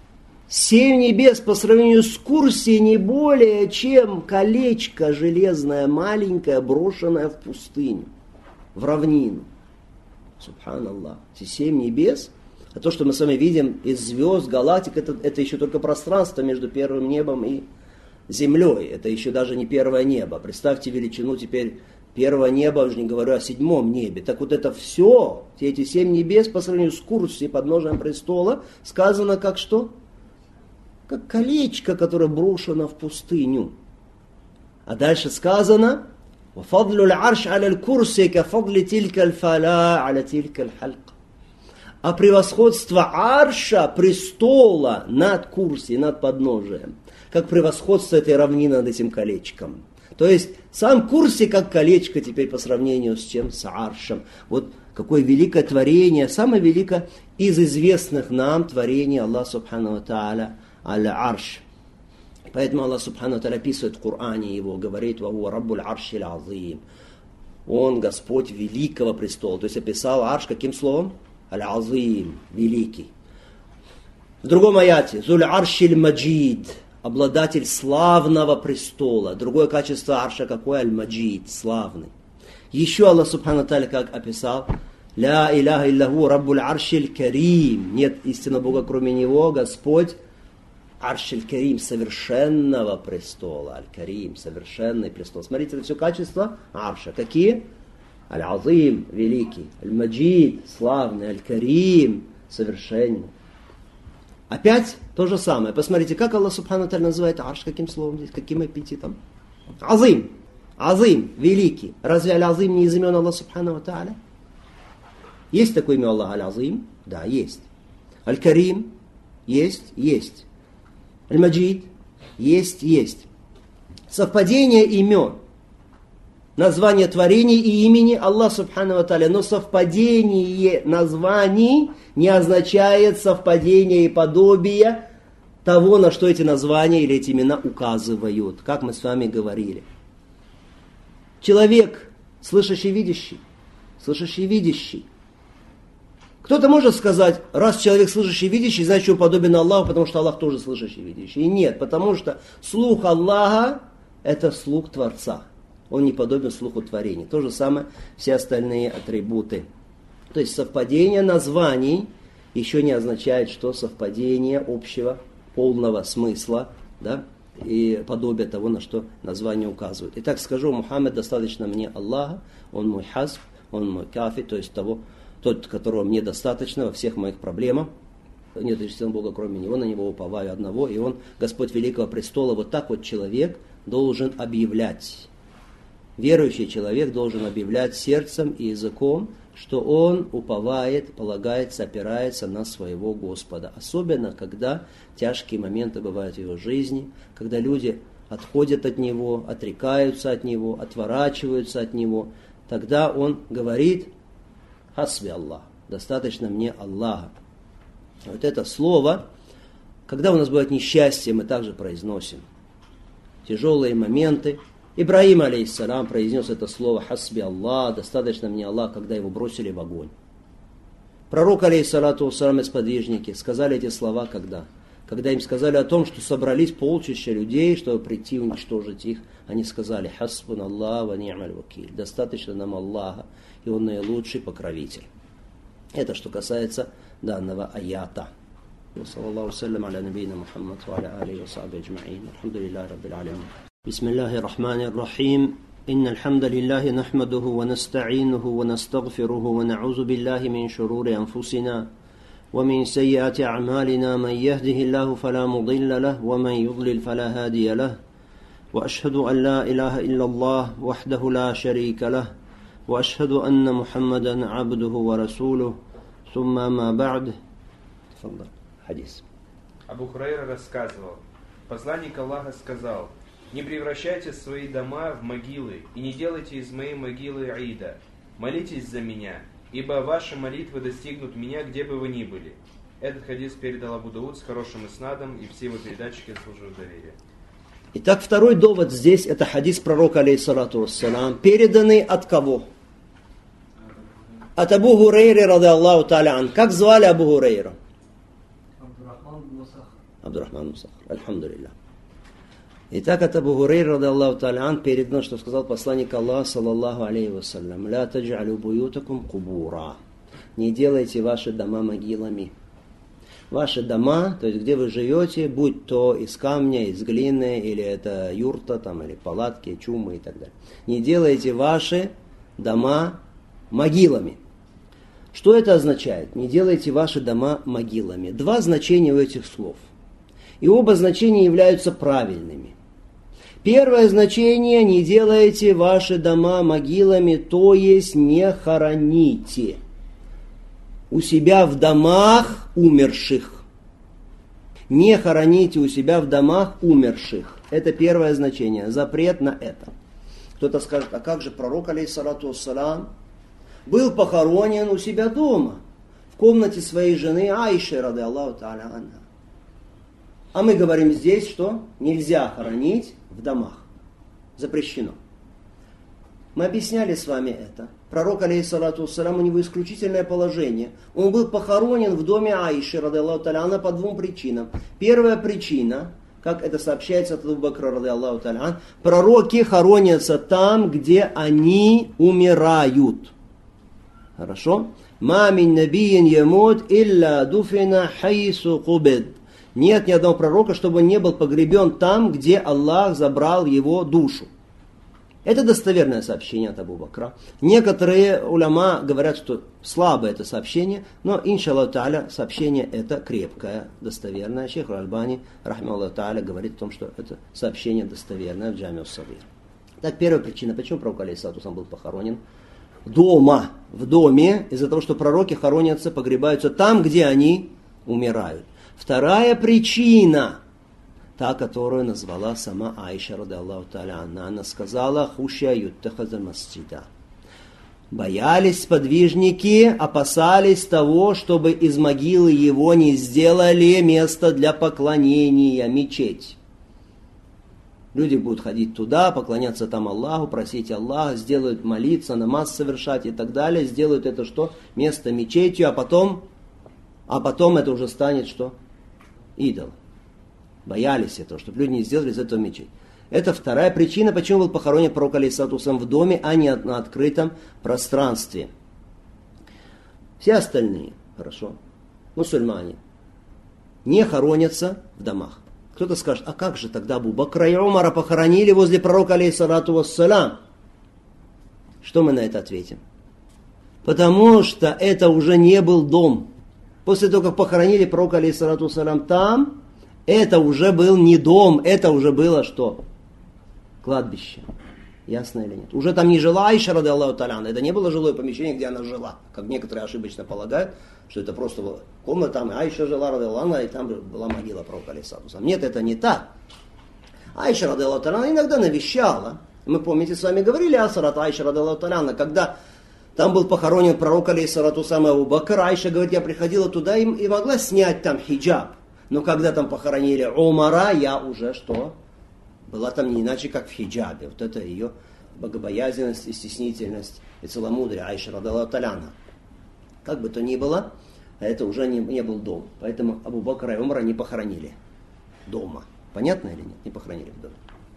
7 небес по сравнению с курси не более, чем колечко железное, маленькое, брошенное в пустыню, в равнину. Субханаллах. Эти 7 небес, а то, что мы с вами видим из звезд, галактик, это еще только пространство между первым небом и землей. Это еще даже не первое небо. Представьте величину теперь первого неба, уже не говорю о 7 небе. Так вот это все, все эти 7 небес по сравнению с курсией, подножием престола, сказано как что? Как колечко, которое брошено в пустыню. А дальше сказано, وَفَضْلُ الْعَرْشِ عَلَى الْكُرْسِ كَفَضْلِ تِلْكَ الْفَلَاءِ عَلَى تِلْكَ الْحَلْقِ. А превосходство арша, престола над курсией, над подножием, как превосходство этой равнины над этим колечком. То есть сам курси как колечко теперь по сравнению с чем? С аршем. Вот какое великое творение, самое великое из известных нам творений Аллаха Субхану ва Тааля аль-Арш. Поэтому Аллах Субхану ва Тааля описывает в Коране его, говорит: «Ва хуа раббуль аршил азим». Он Господь великого престола. То есть описал арш каким словом? Аль-Азим, великий. В другом аяте: «Зуль аршиль маджид», обладатель славного престола. Другое качество арша какое? Аль-Маджид, славный. Еще Аллах Субхану ва Тааля как описал: «Ля иляха илляху раббуль аршиль карим». Нет истинного Бога кроме Него, Господь аршиль карим, совершенного престола. Аль-Карим, совершенный престол. Смотрите, это все качества арша. Какие? Аль-Азим, великий. Аль-Маджид, славный. Аль-Карим, совершенный. Опять то же самое. Посмотрите, как Аллах Субхану ва Тааля называет арш, каким словом здесь, каким эпитетом? Азим. Азим, великий. Разве Аль-Азим не из имен Аллаха Субхану ва Тааля? Есть такое имя Аллаха Аль-Азим? Да, есть. Аль-Карим? Есть? Есть. Аль-Маджид? Есть? Есть. Совпадение имен, название творений и имени Аллаха Субхану ва Тааля. Но совпадение названий не означает совпадение и подобие того, на что эти названия или эти имена указывают. Как мы с вами говорили. Человек, слышащий, видящий. Слышащий, видящий. Кто-то может сказать: раз человек слышащий, видящий, значит, он подобен Аллаху, потому что Аллах тоже слышащий, видящий. И нет, потому что слух Аллаха – это слух Творца. Он не подобен слуху творений. То же самое все остальные атрибуты. То есть совпадение названий еще не означает, что совпадение общего, полного смысла, да, и подобие того, на что название указывает. Итак, скажу: Мухаммад, достаточно мне Аллаха, он мой хасб, он мой кафи, то есть тот, которого мне достаточно во всех моих проблемах. Нет истинного Бога кроме Него, на Него уповаю одного, и Он Господь Великого Престола. Вот так вот человек должен объявлять. Верующий человек должен объявлять сердцем и языком, что он уповает, полагается, опирается на своего Господа. Особенно, когда тяжкие моменты бывают в его жизни, когда люди отходят от Него, отрекаются от Него, отворачиваются от Него. Тогда он говорит: «Хасби Аллах», достаточно мне Аллаха. Вот это слово, когда у нас бывает несчастье, мы также произносим. Тяжелые моменты. Ибрахим, алейхиссалям, произнес это слово «Хасби Аллах», достаточно мне Аллах, когда его бросили в огонь. Пророк, алейхиссалату вассалам, и сподвижники сказали эти слова когда? Когда им сказали о том, что собрались полчища людей, чтобы прийти уничтожить их, они сказали: «Хасбун Аллах ва ни'маль вакиль», достаточно нам Аллаха, и Он наилучший покровитель. Это что касается данного аята. Саллаллаху саллям аля набийна Мухаммад ва аля алихи ва сахбихи аджмаин. Алхамдулиллахи раббил алямин. Бисмиллахир рахманир рахим. Иннал хамдалиллахи нахмадуху ва наста'инуху ва настагфируху ва на'узу биллахи мин шурури анфусина ва мин саййати а'малина. Ман яхдихиллаху фала мудилля лаху ва ман юдлил фала хадия лаху. وأشهد أن لا إله إلا الله وحده لا شريك له وأشهد أن محمدا عبده ورسوله ثم ما بعد. تفضل. حديث. Абу Хурайра рассказывал: посланник Аллаха сказал: не превращайте свои дома в могилы и не делайте из моей могилы аида. Молитесь за меня, ибо ваши молитвы достигнут меня, где бы вы ни были. Этот хадис передал Абу Дауд с хорошим иснадом, и все его передатчики заслуживают доверия. Итак, второй довод здесь – это хадис пророка, алейхиссалату вассалам, переданный от кого? От Абу Хурайры, ради Аллаху та'аля ан. Как звали Абу Хурайру? Абдурахман Мусахар. Альхамдулиллах. Итак, от Абу Хурайры, ради Аллаху та'аля ан, передано, что сказал посланник Аллаха, саллаллаху алейхи вассалям: «Ля тадж'алю буютакум кубура». Не делайте ваши дома могилами. Ваши дома, то есть где вы живете, будь то из камня, из глины, или это юрта, там, или палатки, чумы и так далее. Не делайте ваши дома могилами. Что это означает? Не делайте ваши дома могилами. Два значения у этих слов. И оба значения являются правильными. Первое значение: не делайте ваши дома могилами, то есть не хороните у себя в домах умерших. Не хороните у себя в домах умерших. Это первое значение. Запрет на это. Кто-то скажет, а как же пророк, алейхиссалату вассалам, был похоронен у себя дома, в комнате своей жены Аиши, рады Аллаху та'аля анха. А мы говорим здесь, что нельзя хоронить в домах. Запрещено. Мы объясняли с вами это. Пророк, алейхиссалату вассалам, у него исключительное положение. Он был похоронен в доме Аиши, рады Аллаху та'аля анха, по двум причинам. Первая причина, как это сообщается от Абу Бакра, рады Аллаху та'аля анху, пророки хоронятся там, где они умирают. Хорошо? «Мамин набиин ямут илля дуфина хайсу кубид». Нет ни одного пророка, чтобы он не был погребен там, где Аллах забрал его душу. Это достоверное сообщение от Абу Бакра. Некоторые уляма говорят, что слабое это сообщение, но, иншаллаху та'аля, сообщение это крепкое, достоверное. Шейх Аль-Альбани, рахмаллаху та'аля, говорит о том, что это сообщение достоверное в Джами ус-Сагир. Так, первая причина, почему пророк, алейхиссалату вассалам, был похоронен дома, в доме, из-за того, что пророки хоронятся, погребаются там, где они умирают. Вторая причина, та, которую назвала сама Аиша, рады Аллаху та'аля анха, она сказала, «Хушя юттахаза масджида». Боялись сподвижники, опасались того, чтобы из могилы его не сделали место для поклонения, мечеть. Люди будут ходить туда, поклоняться там Аллаху, просить Аллаха, сделают молиться, намаз совершать и так далее. Сделают это что? Место мечетью, а потом это уже станет что? Идол. Боялись этого, чтобы люди не сделали из этого мечеть. Это вторая причина, почему был похоронен пророк, алейхиссалату вассалам, в доме, а не на открытом пространстве. Все остальные, хорошо, мусульмане, не хоронятся в домах. Кто-то скажет, а как же тогда Абу Бакра и Умара похоронили возле пророка, алейхиссалату вассалам? Что мы на это ответим? Потому что это уже не был дом. После того, как похоронили пророка, алейхиссалату вассалам, там, это уже был не дом, это уже было что? Кладбище. Ясно или нет? Уже там не жила Аиша, рады Аллаху та'аля анха. Это не было жилое помещение, где она жила. Как некоторые ошибочно полагают, что это просто была комната, там Аиша жила, рады Аллаху анха, и там была могила пророка, алейхиссалату вассалам. Нет, это не так. Аиша, рады Аллаху та'аля анха, иногда навещала. Мы, помните, с вами говорили о Асарат Аиша, рады Аллаху та'аля анха, когда там был похоронен пророк, алейхиссалату вассалам, Абу Бакр. Аиша говорит, я приходила туда и могла снять там хиджаб. Но когда там похоронили Умара, я уже что? Была там не иначе, как в хиджабе. Вот это ее богобоязненность и стеснительность и целомудрие Аиша, рады Аллаху та'аля анха. Как бы то ни было, это уже не был дом. Поэтому Абу Бакра и Умара не похоронили дома. Понятно или нет? Не похоронили в доме.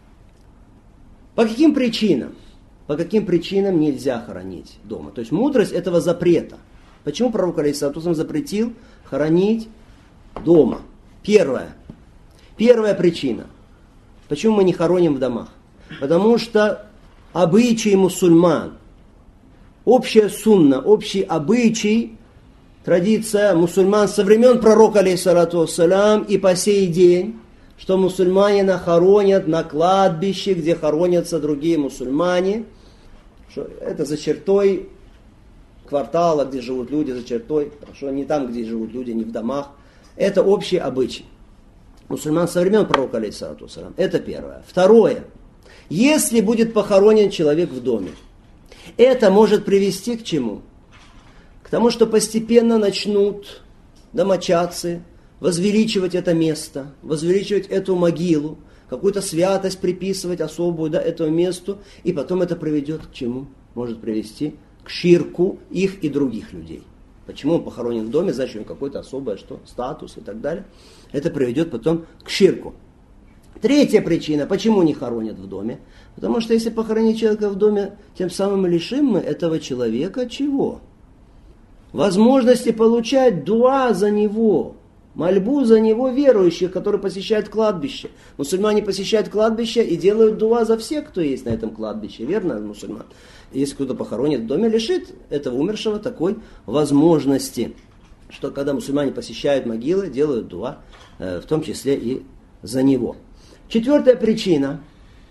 По каким причинам? По каким причинам нельзя хоронить дома? То есть мудрость этого запрета. Почему пророк, алейхиссалату вассалам, запретил хоронить дома? Первая причина. Почему мы не хороним в домах? Потому что обычаи мусульман, общая сунна, общий обычай, традиция мусульман со времен пророка, алейхиссалату вассалям, и по сей день, что мусульмане хоронят на кладбище, где хоронятся другие мусульмане. Что это за чертой квартала, где живут люди, за чертой, хорошо, не там, где живут люди, не в домах. Это общий обычай мусульман со времен пророка, алейхиссалату вассалям. Это первое. Второе. Если будет похоронен человек в доме, это может привести к чему? К тому, что постепенно начнут домочадцы возвеличивать это место, возвеличивать эту могилу, какую-то святость приписывать особую, да, этому месту, и потом это приведет к чему? Может привести к ширку их и других людей. Почему он похоронен в доме, значит, у него какой-то особый статус и так далее. Это приведет потом к ширку. Третья причина, почему не хоронят в доме. Потому что если похоронить человека в доме, тем самым лишим мы этого человека чего? Возможности получать дуа за него, мольбу за него верующих, которые посещают кладбище. Мусульмане посещают кладбище и делают дуа за всех, кто есть на этом кладбище. Верно, мусульман? Если кто-то похоронит в доме, лишит этого умершего такой возможности, что когда мусульмане посещают могилы, делают дуа, в том числе и за него. Четвертая причина,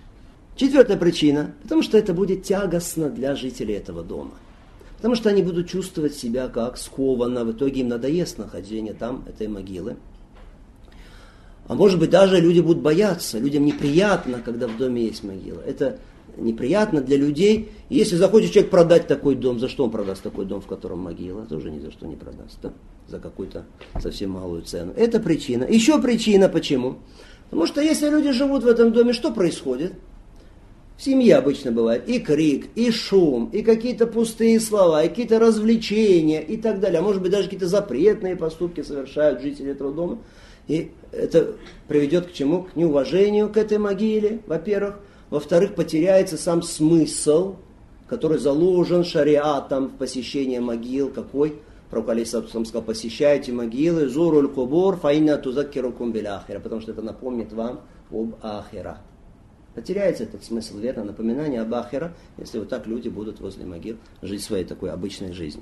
потому что это будет тягостно для жителей этого дома. Потому что они будут чувствовать себя как скованно, в итоге им надоест нахождение там, этой могилы. А может быть даже люди будут бояться, людям неприятно, когда в доме есть могила. Это неприятно для людей. Если захочет человек продать такой дом, за что он продаст такой дом, в котором могила? Тоже ни за что не продаст, да? За какую-то совсем малую цену. Это причина. Еще причина почему? Потому что если люди живут в этом доме, что происходит? В семье обычно бывает и крик, и шум, и какие-то пустые слова, и какие-то развлечения, и так далее. А может быть, даже какие-то запретные поступки совершают жители этого дома. И это приведет к чему? К неуважению к этой могиле, во-первых. Во-вторых, потеряется сам смысл, который заложен шариатом в посещении могил. Какой? Пророк алейхиссалату сказал: посещайте могилы, зуруль кубур, фаинна тузаккирукум биль ахира, потому что это напомнит вам об ахира. Потеряется этот смысл, верно, напоминание об ахира, если вот так люди будут возле могил жить своей такой обычной жизнью.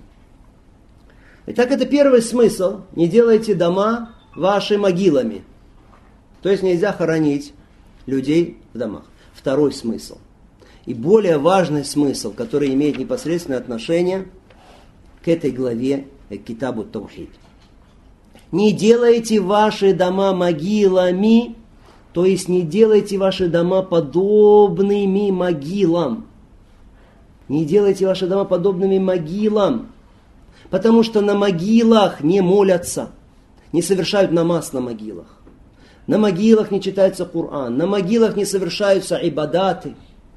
Итак, это первый смысл. Не делайте дома вашими могилами. То есть нельзя хоронить людей в домах. Второй смысл. И более важный смысл, который имеет непосредственное отношение к этой главе, к Китабу Таухид. Не делайте ваши дома могилами, то есть не делайте ваши дома подобными могилам. Не делайте ваши дома подобными могилам, потому что на могилах не молятся, не совершают намаз на могилах. На могилах не читается Коран, на могилах не совершаются ибадаты.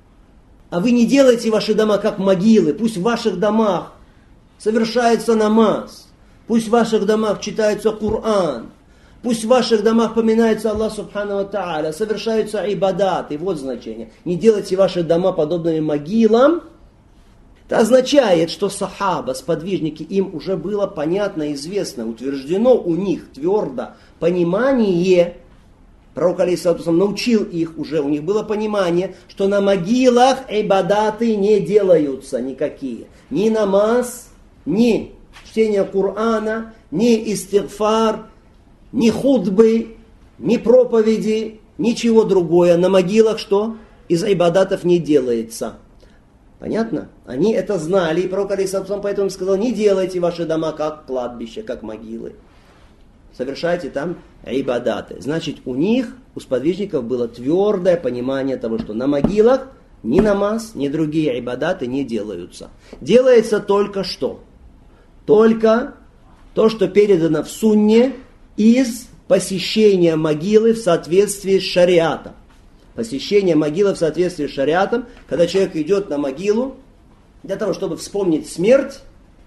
А вы не делайте ваши дома как могилы, пусть в ваших домах совершается намаз, пусть в ваших домах читается Коран, пусть в ваших домах поминается Аллах Субхану ва Тааля, совершаются ибадаты. Вот значение. Не делайте ваши дома подобными могилам. Это означает, что сахаба, сподвижники, им уже было понятно, известно, утверждено у них твердо понимание. Пророк алейхиссалату научил их уже, у них было понимание, что на могилах ибадаты не делаются никакие. Ни намаз, ни чтение Корана, ни истигфар, ни худбы, ни проповеди, ничего другое. На могилах что? Из ибадатов не делается. Понятно? Они это знали, и пророк алейхиссалату поэтому сказал: не делайте ваши дома как кладбища, как могилы. Совершайте там ибадаты. Значит, у них, у сподвижников, было твердое понимание того, что на могилах ни намаз, ни другие ибадаты не делаются. Делается только что? Только то, что передано в сунне из посещения могилы в соответствии с шариатом. Посещение могилы в соответствии с шариатом, когда человек идет на могилу для того, чтобы вспомнить смерть,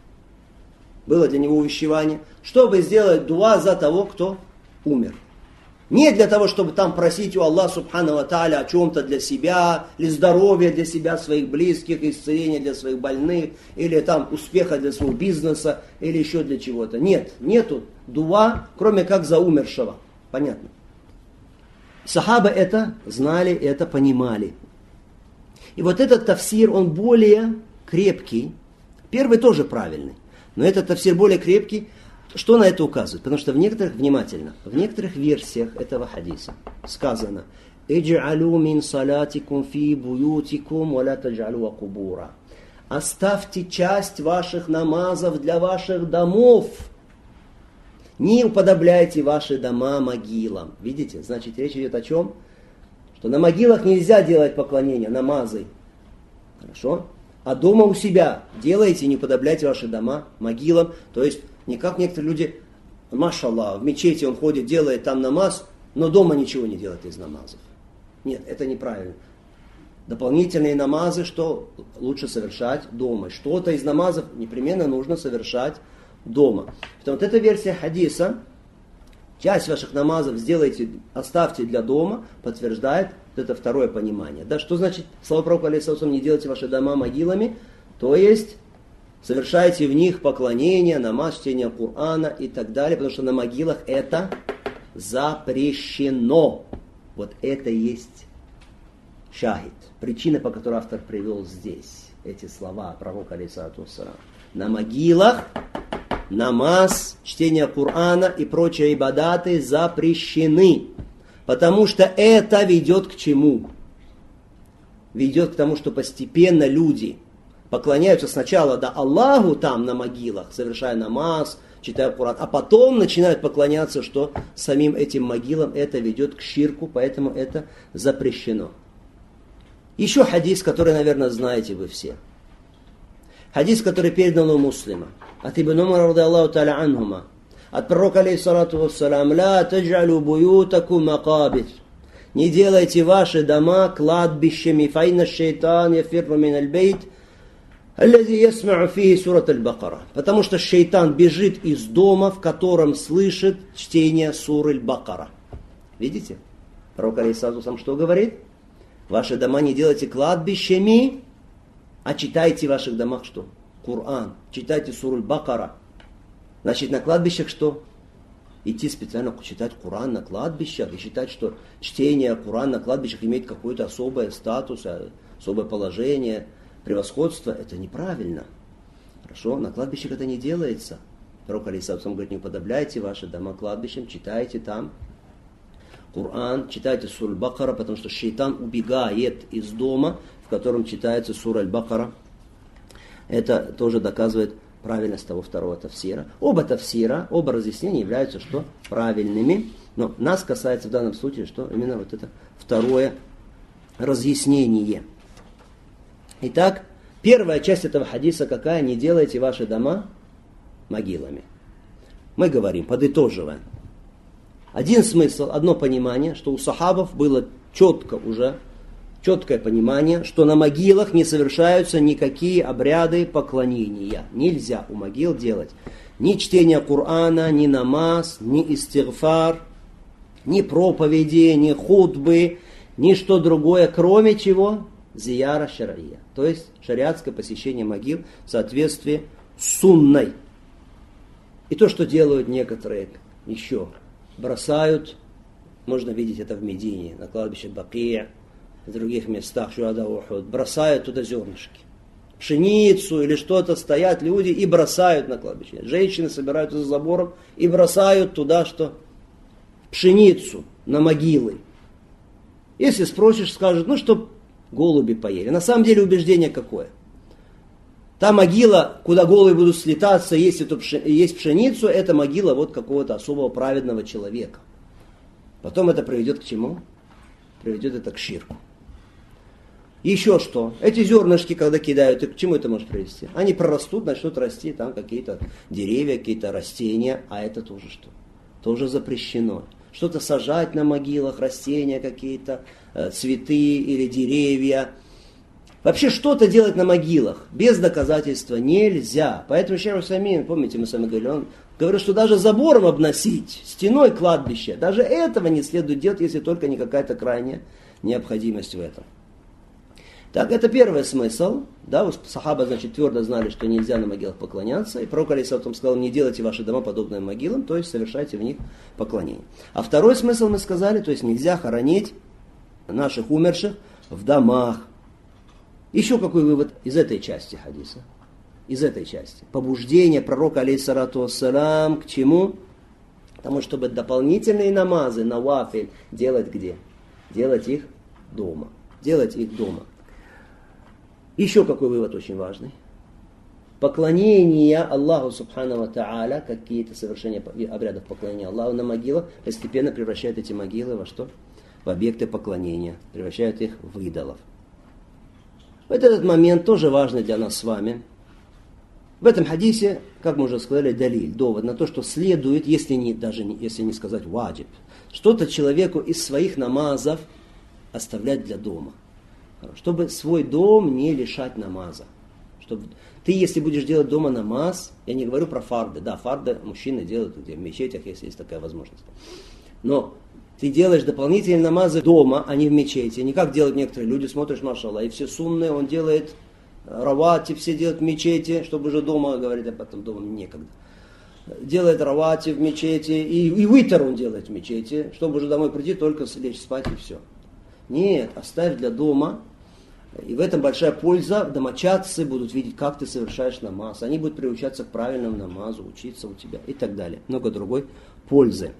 было для него увещевание, чтобы сделать дуа за того, кто умер. Не для того, чтобы там просить у Аллаха Субхану ва Тааля о чем-то для себя, или здоровья для себя, своих близких, исцеления для своих больных, или там успеха для своего бизнеса, или еще для чего-то. Нет, нету дуа, кроме как за умершего. Понятно? Сахабы это знали, это понимали. И вот этот тафсир, он более крепкий. Первый тоже правильный. Но этот тафсир более крепкий. Что на это указывает? Потому что в некоторых, внимательно, в некоторых версиях этого хадиса сказано: «Идж'алу мин салатикум фи буютикум, ва ла тадж'алу кубура». Оставьте часть ваших намазов для ваших домов. Не уподобляйте ваши дома могилам. Видите? Значит, речь идет о чем? Что на могилах нельзя делать поклонения, намазы. Хорошо? А дома у себя делайте, не уподобляйте ваши дома могилам. То есть, не как некоторые люди, машаллах, в мечети он ходит, делает там намаз, но дома ничего не делает из намазов. Нет, это неправильно. Дополнительные намазы, что лучше совершать дома. Что-то из намазов непременно нужно совершать дома. Потому вот эта версия хадиса, часть ваших намазов сделайте, оставьте для дома, подтверждает вот это второе понимание. Да, что значит слова пророка алейхиссалату не делайте ваши дома могилами? То есть совершайте в них поклонение, намаз, чтение Корана и так далее, потому что на могилах это запрещено. Вот это и есть шахид. Причина, по которой автор привел здесь эти слова пророка алейхиссалату вассалям. На могилах намаз, чтение Корана и прочие ибадаты запрещены. Потому что это ведет к чему? Ведет к тому, что постепенно люди поклоняются сначала Аллаху там на могилах, совершая намаз, читая Коран, а потом начинают поклоняться, что самим этим могилам это ведет к ширку, поэтому это запрещено. Еще хадис, который, наверное, знаете вы все. Хадис, который передан у Муслима. От Ибн Умара, ради Аллаху та'аля анхума. От пророка, алейхиссалату вассалам, «Ла тадж'алю буютаку макабир». Не делайте ваши дома кладбищами. «Файна шейтан яфирру мин аль-бейт, аллази ясмa'у фихи сурат аль-Бакара». Потому что шейтан бежит из дома, в котором слышит чтение суры аль-Бакара. Видите? Пророк, алейхиссалату вассалам, что говорит? Ваши дома не делайте кладбищами, а читайте в ваших домах что? Коран. Читайте суру аль-Бакара. Значит, на кладбищах что? Идти специально читать Коран на кладбищах и считать, что чтение Корана на кладбищах имеет какой-то особый статус, особое положение, превосходство. Это неправильно. Хорошо? На кладбищах это не делается. Пророк алейхиссалату говорит, не уподобляйте ваши дома кладбищам, читайте там Коран, читайте суру аль-Бакара, потому что шейтан убегает из дома, в котором читается сура аль-Бакара. Это тоже доказывает правильность того второго тафсира. Оба тафсира, оба разъяснения являются что? Правильными. Но нас касается в данном случае, что именно вот это второе разъяснение. Итак, первая часть этого хадиса какая? Не делайте ваши дома могилами. Мы говорим, подытоживаем. Один смысл, одно понимание, что у сахабов было четкое понимание, что на могилах не совершаются никакие обряды поклонения. Нельзя у могил делать ни чтение Корана, ни намаз, ни истигфар, ни проповеди, ни хутбы, ни что другое, кроме чего? Зияра шар'ия. То есть шариатское посещение могил в соответствии с сунной. И то, что делают некоторые еще, бросают, можно видеть это в Медине, на кладбище Бакия, в других местах, Шуада Ухуд, бросают туда зернышки. Пшеницу или что-то стоят люди и бросают на кладбище. Женщины собираются за забором и бросают туда что? Пшеницу на могилы. Если спросишь, скажут, чтоб голуби поели. На самом деле убеждение какое? Та могила, куда голуби будут слетаться, есть пшеницу, это могила вот какого-то особого праведного человека. Потом это приведет к чему? Приведет это к ширку. Еще что? Эти зернышки, когда кидают, к чему это может привести? Они прорастут, начнут расти, там какие-то деревья, какие-то растения, а это тоже что? Тоже запрещено. Что-то сажать на могилах, растения какие-то, цветы или деревья. Вообще что-то делать на могилах без доказательства нельзя. Поэтому Шейх Усаймин, помните, мы с вами говорили, он говорит, что даже забором обносить, стеной кладбища, даже этого не следует делать, если только не какая-то крайняя необходимость в этом. Так, это первый смысл. Да, сахаба, значит, твердо знали, что нельзя на могилах поклоняться. И пророк алейхиссалату сказал, не делайте ваши дома подобными могилам, то есть совершайте в них поклонение. А второй смысл мы сказали, то есть нельзя хоронить наших умерших в домах. Еще какой вывод из этой части хадиса? Из этой части. Побуждение пророка алейхиссалату вассалам к чему? К тому, чтобы дополнительные намазы, навафиль, делать где? Делать их дома. Делать их дома. Еще какой вывод очень важный. Поклонение Аллаху Субхану ва Тааля, какие-то совершения обрядов поклонения Аллаху на могилах, постепенно превращают эти могилы во что? В объекты поклонения. Превращают их в идолов. Вот этот момент тоже важный для нас с вами. В этом хадисе, как мы уже сказали, далиль, довод на то, что следует, если не сказать ваджиб, что-то человеку из своих намазов оставлять для дома. Чтобы свой дом не лишать намаза. Чтобы ты, если будешь делать дома намаз, я не говорю про фарды, да, фарды мужчины делают где, в мечетях, если есть такая возможность. Но ты делаешь дополнительные намазы дома, а не в мечети. Не как делают некоторые люди, смотришь, машаллах, и все сунные, он делает равати, все делают в мечети, чтобы уже дома, говорит, а потом дома некогда. Делает равати в мечети, и витр он делает в мечети, чтобы уже домой прийти, только лечь спать и все. Нет, оставь для дома. И в этом большая польза. Домочадцы будут видеть, как ты совершаешь намаз. Они будут приучаться к правильному намазу, учиться у тебя и так далее. Много другой пользы.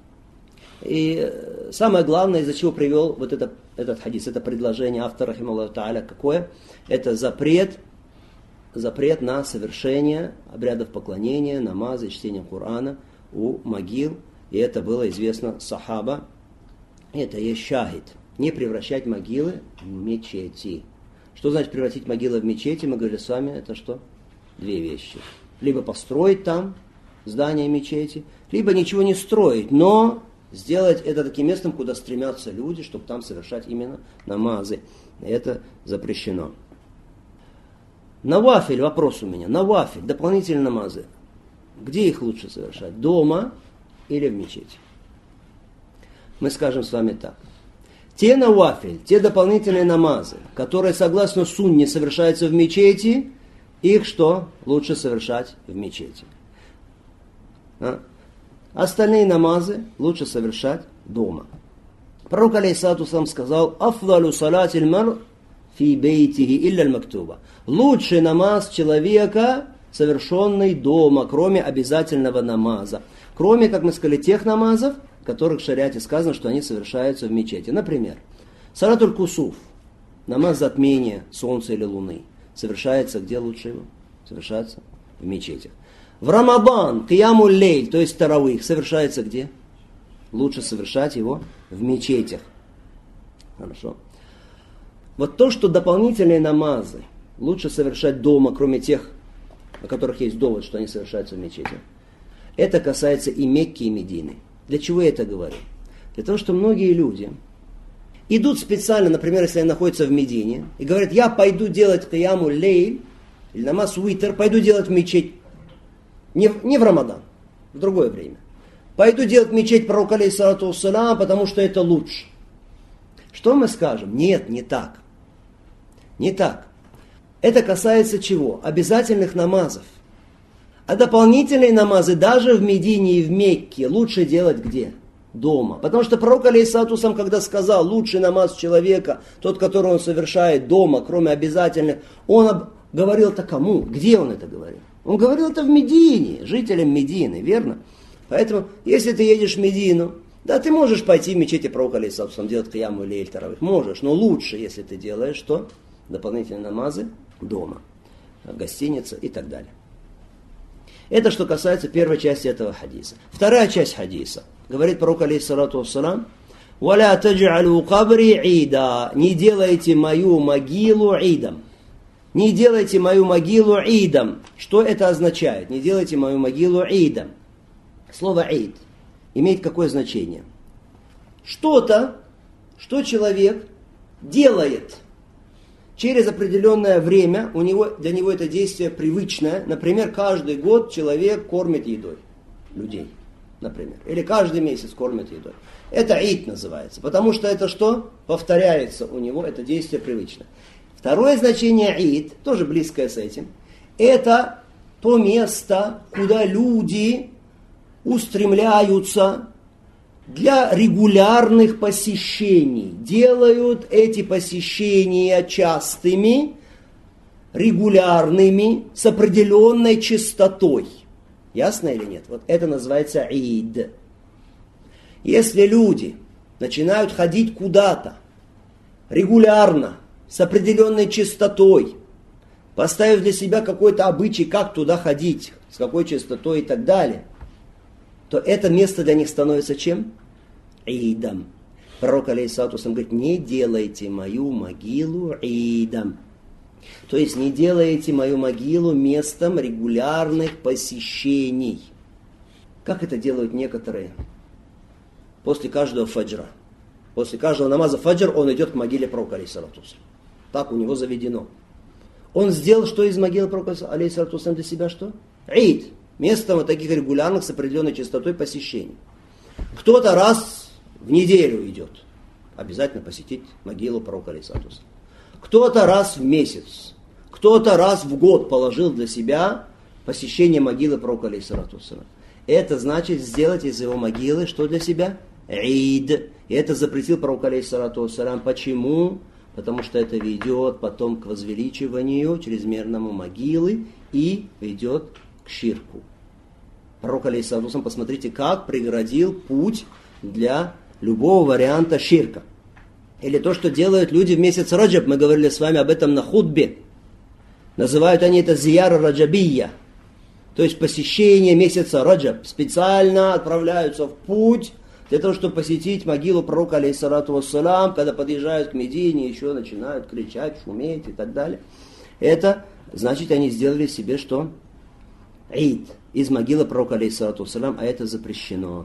И самое главное, из-за чего привел вот этот хадис, это предложение автора, рахималлаху тааля, какое? Это запрет на совершение обрядов поклонения, намаза и чтения Корана у могил. И это было известно сахаба. Это есть шахид. не превращать могилы в мечети. Что значит превратить могилы в мечети? Мы говорили с вами, это что? Две вещи. Либо построить там здание мечети, либо ничего не строить, но сделать это таким местом, куда стремятся люди, чтобы там совершать именно намазы. Это запрещено. Навафиль, вопрос у меня. Навафиль, дополнительные намазы. Где их лучше совершать? Дома или в мечети? Мы скажем с вами так. Те навафиль, те дополнительные намазы, которые согласно сунне совершаются в мечети, их что? Лучше совершать в мечети. Остальные намазы лучше совершать дома. Пророк алейхиссалату вассалам сказал: «Афдалу салатиль мар фи бейтихи илля аль-мактуба». Лучший намаз человека, совершенный дома, кроме обязательного намаза. Кроме, как мы сказали, тех намазов, в которых в шариате сказано, что они совершаются в мечети. Например, салатуль кусуф, намаз затмения солнца или луны, совершается где лучше его? Совершается в мечетях. В Рамадан, киямуль лейль, то есть таравих, совершается где? Лучше совершать его в мечетях. Хорошо. Вот то, что дополнительные намазы лучше совершать дома, кроме тех, о которых есть довод, что они совершаются в мечетях, это касается и Мекки, и Медины. Для чего я это говорю? Для того, что многие люди идут специально, например, если они находятся в Медине, и говорят: я пойду делать киямуль лейль, или намаз уитр, пойду делать в мечеть. Не в Рамадан, в другое время. Пойду делать мечеть пророка алейхиссалату вассалам, потому что это лучше. Что мы скажем? Нет, не так. Не так. Это касается чего? Обязательных намазов. А дополнительные намазы даже в Медине и в Мекке лучше делать где? Дома. Потому что пророк алейхиссалату вассалам, когда сказал: лучший намаз человека, тот, который он совершает дома, кроме обязательных, он говорил-то кому? Где он это говорил? Он говорил это в Медине, жителям Медины, верно? Поэтому, если ты едешь в Медину, да, ты можешь пойти в мечети пророка алейхиссалату вассалам, делать киямуль лейль таравих. Можешь, но лучше, если ты делаешь что? Дополнительные намазы дома, в гостинице и так далее. Это что касается первой части этого хадиса. Вторая часть хадиса. Говорит пророк алейхиссалату вассалам: «Валя тадж'алу кабри ида». Не делайте мою могилу идом. Не делайте мою могилу идом. Что это означает? Не делайте мою могилу идом. Слово ид имеет какое значение? Что-то, что человек делает через определенное время, для него это действие привычное. Например, каждый год человек кормит едой людей, например. Или каждый месяц кормит едой. Это ид называется, потому что это что? Повторяется у него, это действие привычное. Второе значение ид, тоже близкое с этим, это то место, куда люди устремляются для регулярных посещений. Делают эти посещения частыми, регулярными, с определенной частотой. Ясно или нет? Вот это называется ид. Если люди начинают ходить куда-то регулярно, с определенной частотой, поставив для себя какой-то обычай, как туда ходить, с какой частотой и так далее, то это место для них становится чем? Идом. Пророк алейхиссалату вассалам говорит: не делайте мою могилу идом. То есть не делайте мою могилу местом регулярных посещений. Как это делают некоторые? После каждого фаджра. После каждого намаза фаджр он идет к могиле пророка алейхиссалату вассалам. Так у него заведено. Он сделал что из могилы пророка алейхиссалату вассалам для себя? Что? Ид. Место вот таких регулярных с определенной частотой посещений. Кто-то раз в неделю идет. Обязательно посетить могилу пророка алейхиссалату вассалам. Кто-то раз в месяц. Кто-то раз в год положил для себя посещение могилы пророка алейхиссалату вассалам. Это значит сделать из его могилы что для себя? Ид. И это запретил пророк алейхиссалату вассалам. Почему? Потому что это ведет потом к возвеличиванию чрезмерному могилы и ведет к ширку. Пророк алейхиссалату вассалам, посмотрите, как преградил путь для любого варианта ширка. Или то, что делают люди в месяц Раджаб, мы говорили с вами об этом на хутбе. Называют они это зияра раджабия. То есть посещение месяца Раджаб. Специально отправляются в путь для того, чтобы посетить могилу пророка, алейхиссалату вассалам, когда подъезжают к Медине, еще начинают кричать, шуметь и так далее. Это значит, они сделали себе что? Ид из могилы пророка, алейхиссалату вассалам, а это запрещено.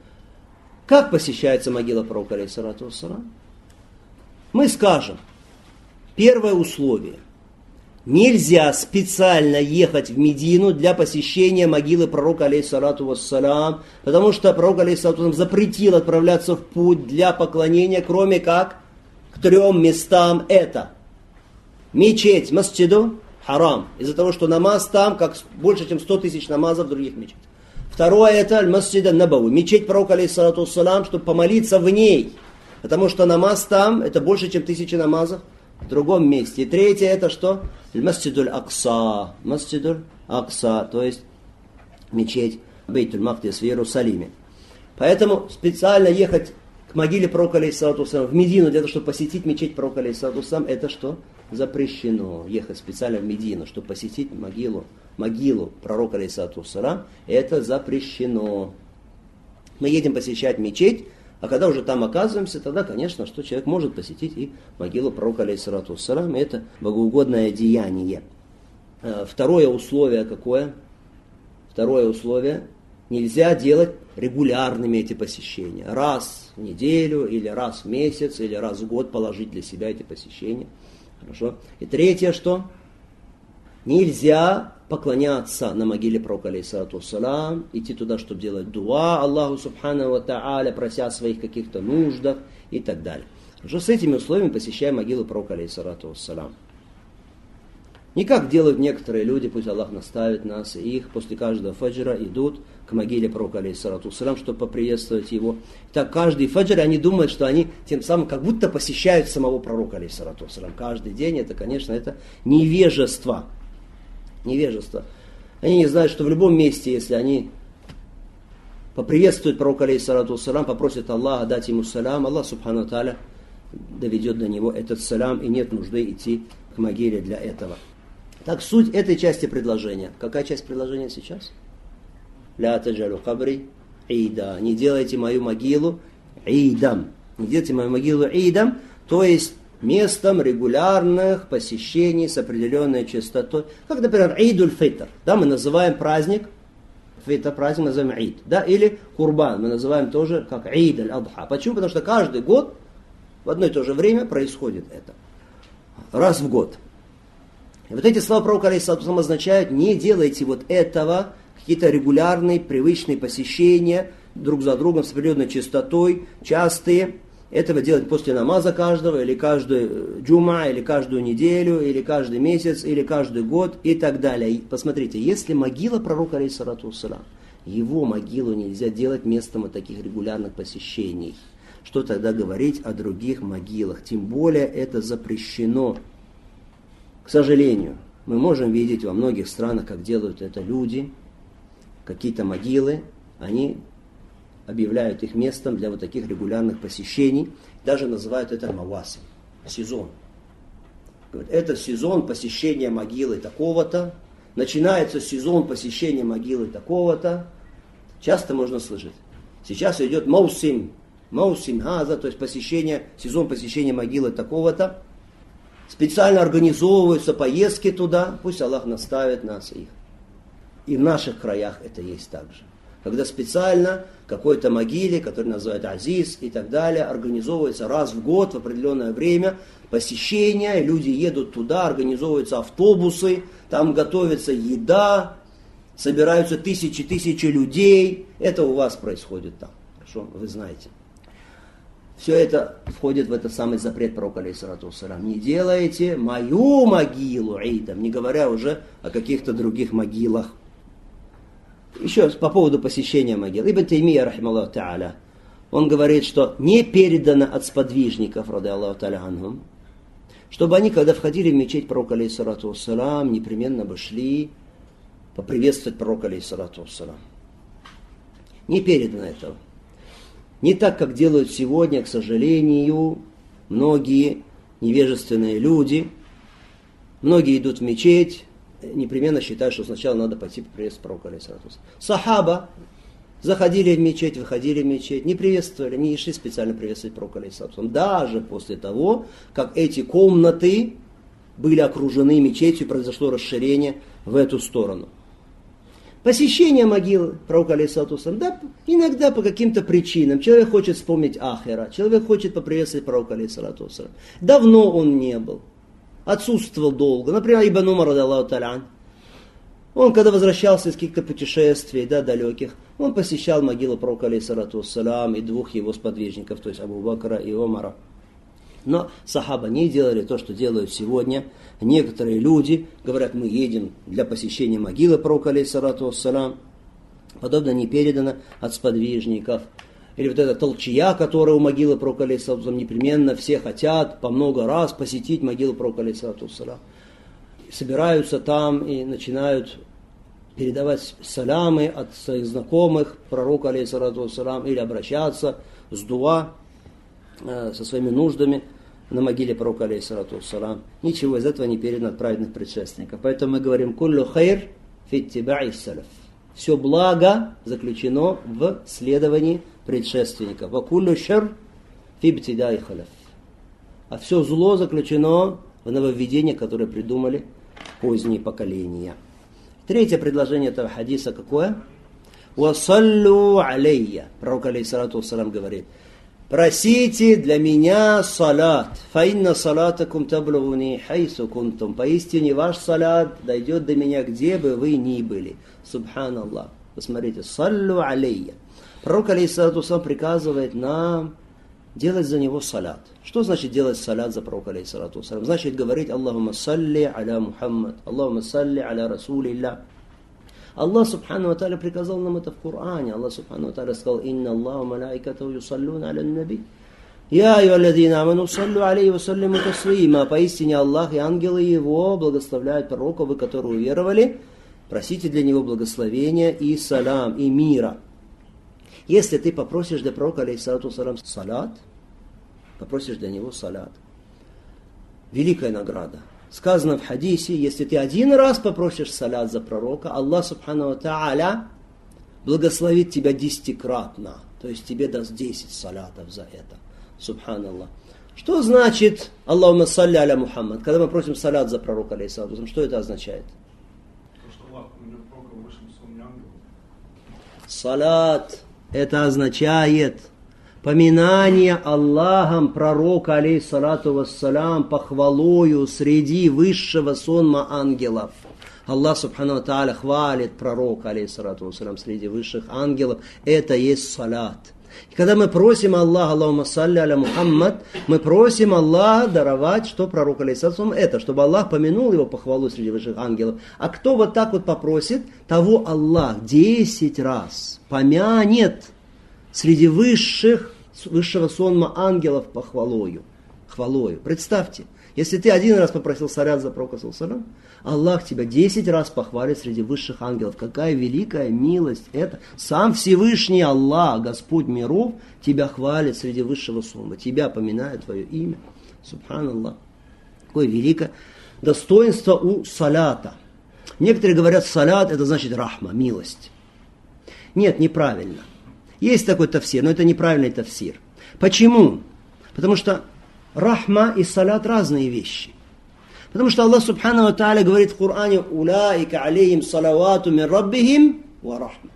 Как посещается могила пророка, алейхиссалату вассалам? Мы скажем, первое условие. Нельзя специально ехать в Медину для посещения могилы пророка, алейхиссалату вассалам, потому что пророк, алейхиссалату вассалам, запретил отправляться в путь для поклонения, кроме как к 3 местам. Это мечеть, масджиду, харам, из-за того, что намаз там как больше, чем 100 тысяч намазов в других мечетях. Второе это аль-масджид ан-набави, мечеть пророка, алейхиссалату вассалам, чтобы помолиться в ней, потому что намаз там это больше, чем 1000 намазов в другом месте. И третье это что? Масджидуль Акса. Масджидуль Акса, то есть мечеть Бейтуль Мақдис в Иерусалиме. Поэтому специально ехать к могиле пророка, алейхиссалату вассалам, в Медину для того, чтобы посетить мечеть пророка, алейхиссалату вассалам, это что? Запрещено. Ехать специально в Медину, чтобы посетить могилу пророка, алейхиссалату вассалам, это запрещено. Мы едем посещать мечеть, а когда уже там оказываемся, тогда, конечно, что человек может посетить и могилу пророка, алейхиссалату вассалам, и это богоугодное деяние. Второе условие какое? Второе условие. Нельзя делать регулярными эти посещения. Раз в неделю, или раз в месяц, или раз в год положить для себя эти посещения. Хорошо. И третье, что? Нельзя поклоняться на могиле пророка, алейхиссалату вассалам, идти туда, чтобы делать дуа Аллаху субхану ва та'аля, прося о своих каких-то нуждах и так далее. Хорошо, с этими условиями посещаем могилу пророка, алейхиссалату вассалам. Не как делают некоторые люди, пусть Аллах наставит нас, и их после каждого фаджра идут к могиле пророка, алейхиссалату вассалам, чтобы поприветствовать его. Так каждый фаджр они думают, что они тем самым как будто посещают самого пророка, алейхиссалату вассалам. Каждый день это, конечно, это невежество. Невежество. Они не знают, что в любом месте, если они поприветствуют пророка, алейхиссалату вассалам, попросят Аллаха дать ему салям, Аллах субхану тааля доведет до него этот салям, и нет нужды идти к могиле для этого. Так, суть этой части предложения. Какая часть предложения сейчас? Ля таджалу кабри ида. Не делайте мою могилу идам. Не делайте мою могилу идам, то есть местом регулярных посещений с определенной частотой. Как, например, Идуль Фитр. Да, мы называем праздник, фитр праздник называем Ид. Да, или Курбан мы называем тоже как Ид аль-Адха. Почему? Потому что каждый год в одно и то же время происходит это. Раз в год. И вот эти слова пророка, алейхиссалату вассалам, означают: не делайте вот этого, какие-то регулярные, привычные посещения друг за другом с определенной частотой, частые. Этого делать после намаза каждого, или каждую джума, или каждую неделю, или каждый месяц, или каждый год и так далее. И посмотрите, если могила пророка, алейхиссалату вассалам, его могилу нельзя делать местом вот таких регулярных посещений, что тогда говорить о других могилах? Тем более это запрещено. К сожалению, мы можем видеть во многих странах, как делают это люди, какие-то могилы, они объявляют их местом для вот таких регулярных посещений, даже называют это мавасим, сезон. Это сезон посещения могилы такого-то, начинается сезон посещения могилы такого-то. Часто можно слышать. Сейчас идет маусим газа, то есть сезон посещения могилы такого-то. Специально организовываются поездки туда, пусть Аллах наставит нас их. И в наших краях это есть также. Когда специально какой-то могиле, который называют Азиз и так далее, организовывается раз в год в определенное время посещение, люди едут туда, организовываются автобусы, там готовится еда, собираются тысячи людей. Это у вас происходит там. Хорошо, вы знаете. Все это входит в этот самый запрет пророка, алейхиссалату вассалам. Не делайте мою могилу идом, не говоря уже о каких-то других могилах. Еще раз по поводу посещения могил. Ибн Таймия, рахималлаху та'аля, он говорит, что не передано от сподвижников, ради Аллаху та'аля анхум, чтобы они, когда входили в мечеть пророка, алейхиссалату вассалам, непременно бы шли поприветствовать пророка, алейхиссалату вассалам. Не передано этого. Не так, как делают сегодня, к сожалению, многие невежественные люди. Многие идут в мечеть, непременно считают, что сначала надо пойти поприветствовать пророка, алейхиссалату вассалам. Сахаба заходили в мечеть, выходили в мечеть, не приветствовали, не шли специально приветствовать пророка, алейхиссалам, даже после того, как эти комнаты были окружены мечетью, произошло расширение в эту сторону. Посещение могилы пророка, алейхиссалам, да, иногда по каким-то причинам. Человек хочет вспомнить ахира, человек хочет поприветствовать пророка, алейхиссалам. Давно он не был, отсутствовал долго. Например, Ибн Умар, радиаллаху та'аля, он, когда возвращался из каких-то путешествий, да, далеких, он посещал могилу пророка, алейхиссалам, и двух его сподвижников, то есть Абу Бакра и Омара. Но сахаба не делали то, что делают сегодня. Некоторые люди говорят, мы едем для посещения могилы пророка, алейхиссалам. Подобное не передано от сподвижников. Или вот эта толчья, которая у могилы пророка, алейхиссалам, непременно все хотят по много раз посетить могилу пророка, алейхиссалам. Собираются там и начинают передавать салямы от своих знакомых пророка, алейхиссалам, или обращаться с дуа, со своими нуждами на могиле пророка, алейхиссалам. Ничего из этого не передано от праведных предшественников. Поэтому мы говорим «Куллю хайр фи иттиба'i салаф». Все благо заключено в следовании предшественников. «Ва куллю шар фи ибтида'i халяф». А все зло заключено в нововведениях, которые придумали поздние поколения. Третье предложение этого хадиса какое? «Васаллю алейя». Пророк, алейхиссалам, говорит: просите для меня салат. Фаинна салатакум таблугуни хайсу кунтум. Поистине ваш салат дойдет до меня, где бы вы ни были. Субханаллах. Посмотрите, саллю алейя. Пророк, алейхиссалам, приказывает нам делать за него салат. Что значит делать салат за пророка, алейхиссалам? Значит говорить Аллахумма салли аля Мухаммад, Аллахумма салли аля Расулилля. Аллах Субхану ва Тааля приказал нам это в Коране. Аллах Субхану ва Тааля сказал: «Инна Аллаху малаикатаху юсаллуна аля наби». «Я айюхаллазина аману саллу алейхи ва саллиму таслима». Поистине Аллах и ангелы его благословляют пророка, вы, которые уверовали. Просите для него благословения и салам, и мира. Если ты попросишь для пророка, алейхиссалам, салат, попросишь для него салат, великая награда. Сказано в хадисе, если ты один раз попросишь салат за пророка, Аллах Субхану ва Тааля благословит тебя 10-кратно. То есть тебе даст 10 салатов за это. Субханаллах. Что значит Аллахумма салли аля Мухаммад? Когда мы просим салат за пророка, алейхиссалам, что это означает? То, что Аллах помянет пророка в высшем сонме ангелов. Салат это означает поминание Аллахом пророка, алейхиссалату вассалям, похвалою среди высшего сонма ангелов. Аллах Субхану ва Тааля хвалит пророка, алейхиссалату вассалям, среди высших ангелов. Это есть салат. И когда мы просим Аллаха, Аллахумма салли аля Мухаммад, мы просим Аллаха даровать, что пророк, алейхиссалам, это, чтобы Аллах помянул его похвалу среди высших ангелов. А кто вот так вот попросит, того Аллах 10 раз помянет среди высшего сонма ангелов хвалою. Представьте, если ты один раз попросил салят за пророка, Аллах тебя 10 раз похвалит среди высших ангелов. Какая великая милость это. Сам Всевышний Аллах, Господь миров, тебя хвалит среди высшего сонма. Тебя поминает твое имя. Субханаллах. Какое великое достоинство у салята. Некоторые говорят, салят это значит рахма, милость. Нет, неправильно. Есть такой тафсир, но это неправильный тафсир. Почему? Потому что рахма и салат разные вещи. Потому что Аллах Субхану ва Тааля говорит в Коране: «Улаика алейхим салавату мин раббихим ва рахма».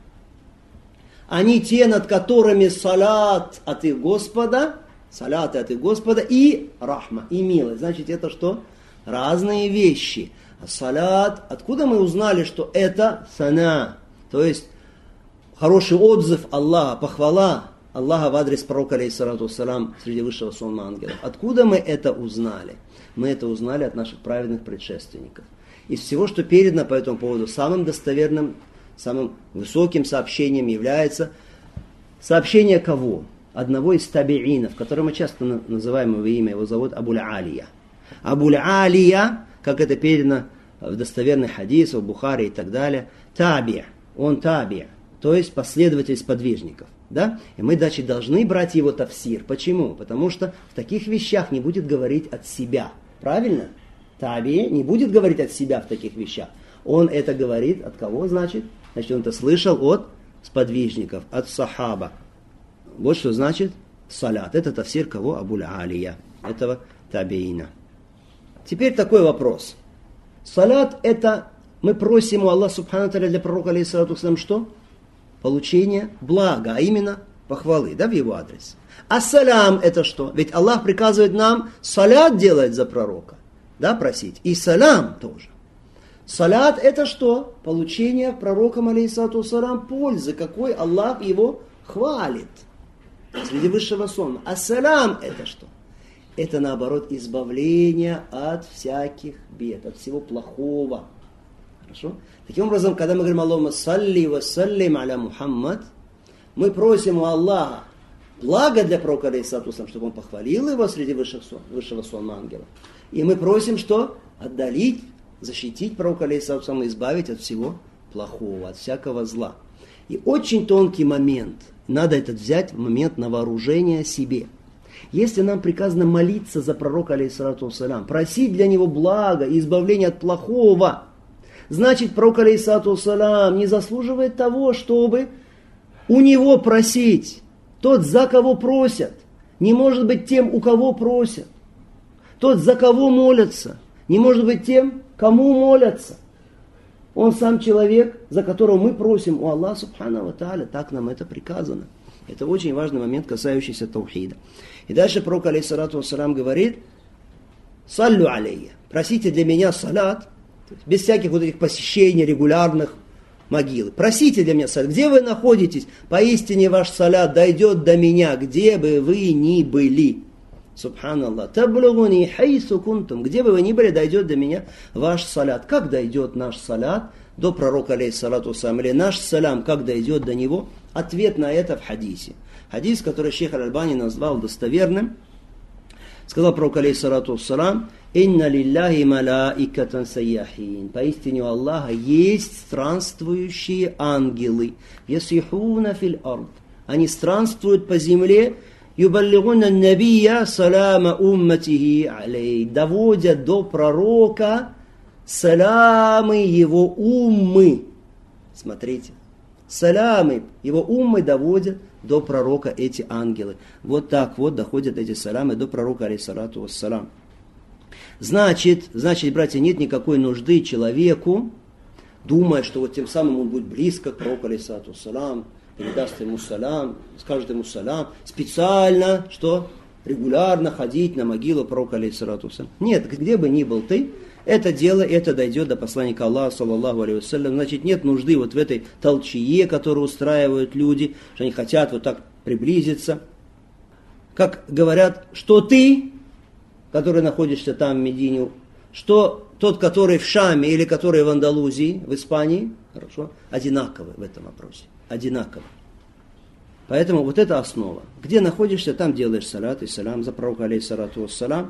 Они те, над которыми салат от их Господа, салаты от их Господа и рахма, и милость. Значит, это что? Разные вещи. А салат, откуда мы узнали, что это сана? То есть хороший отзыв Аллаха, похвала Аллаха в адрес пророка, алейхиссалату вассалам, среди высшего сонма ангелов. Откуда мы это узнали? Мы это узнали от наших праведных предшественников. Из всего, что передано по этому поводу, самым достоверным, самым высоким сообщением является сообщение кого? Одного из табиинов, которого мы часто называем его имя, его зовут Абуль-Алия. Абуль-Алия, как это передано в достоверных хадисах, в Бухари и так далее, таби, он таби, то есть последователь сподвижников. Да? И мы, значит, должны брать его тафсир. Почему? Потому что в таких вещах не будет говорить от себя. Правильно? Таби не будет говорить от себя в таких вещах. Он это говорит от кого, значит? Значит, он это слышал от сподвижников, от сахаба. Вот что значит салят. Это тафсир кого? Абуль Алия, этого табиина. Теперь такой вопрос. Салят это мы просим у Аллаха субхану тааля для пророка алейхиссалату вассалям что? Получение блага, а именно похвалы, да, в его адрес. А салям это что? Ведь Аллах приказывает нам салят делать за пророка, да, просить. И салям тоже. Салят это что? Получение пророком алейхиссалату вассалям пользы, какой Аллах его хвалит среди высшего сонма. А салям это что? Это наоборот избавление от всяких бед, от всего плохого. Хорошо? Таким образом, когда мы говорим Аллахумма салли ва саллим аля Мухаммад, мы просим у Аллаха благо для пророка алейхиссалату вассалям, чтобы он похвалил его среди высшего сонма ангелов. И мы просим что? Отдалить, защитить пророка алейхиссалату вассалам, избавить от всего плохого, от всякого зла. И очень тонкий момент. Надо этот взять в момент на вооружение себе. Если нам приказано молиться за пророка алейхиссалату вассалям, просить для него блага и избавления от плохого, значит, пророк алейхиссалату вассалям не заслуживает того, чтобы у него просить. Тот, за кого просят, не может быть тем, у кого просят. Тот, за кого молятся, не может быть тем, кому молятся. Он сам человек, за которого мы просим у Аллаха субхану ва тааля. Так нам это приказано. Это очень важный момент, касающийся таухида. И дальше пророк алейхиссалату вассалям говорит: саллю алейя, просите для меня салят, без всяких вот этих посещений регулярных могилы. Просите для меня салят. Где вы находитесь? Поистине ваш салят дойдет до меня, где бы вы ни были. Субханаллах. Таблугуни хайсу кунтум. Где бы вы ни были, дойдет до меня ваш салят. Как дойдет наш салят до пророка алейхиссалату вассалям? Или наш салям, как дойдет до него? Ответ на это в хадисе. Хадис, который шейх Аль-Альбани назвал достоверным. Сказал пророк алейхиссалату вассалам: «Инна лилляхи малаикатан сайяхин». Поистине у Аллаха есть странствующие ангелы. Ясихуна фил ард. Они странствуют по земле. Юбаллигуна набия салама умматихи алей. Доводят до пророка саламы его уммы. Смотрите. Саламы его уммы доводят до пророка эти ангелы. Вот так вот доходят эти саламы до пророка алейхиссалату вассалам. Значит, братья, нет никакой нужды человеку, думая, что вот тем самым он будет близко к пророку алейхиссалату вассалам, передаст ему салам, скажет ему салам, специально, что регулярно ходить на могилу пророка алейхиссалату вассалам. Нет, где бы ни был ты, это дело, это дойдет до посланника Аллаха, саллаллаху алейхи вассалям. Значит, нет нужды вот в этой толчее, которую устраивают люди, что они хотят вот так приблизиться. Как говорят, что ты, который находишься там в Медине, что тот, который в Шаме или который в Андалузии, в Испании, хорошо, одинаковы в этом вопросе. Одинаково. Поэтому вот это основа. Где находишься, там делаешь салат и салам за пророка алейхиссалату вассалам.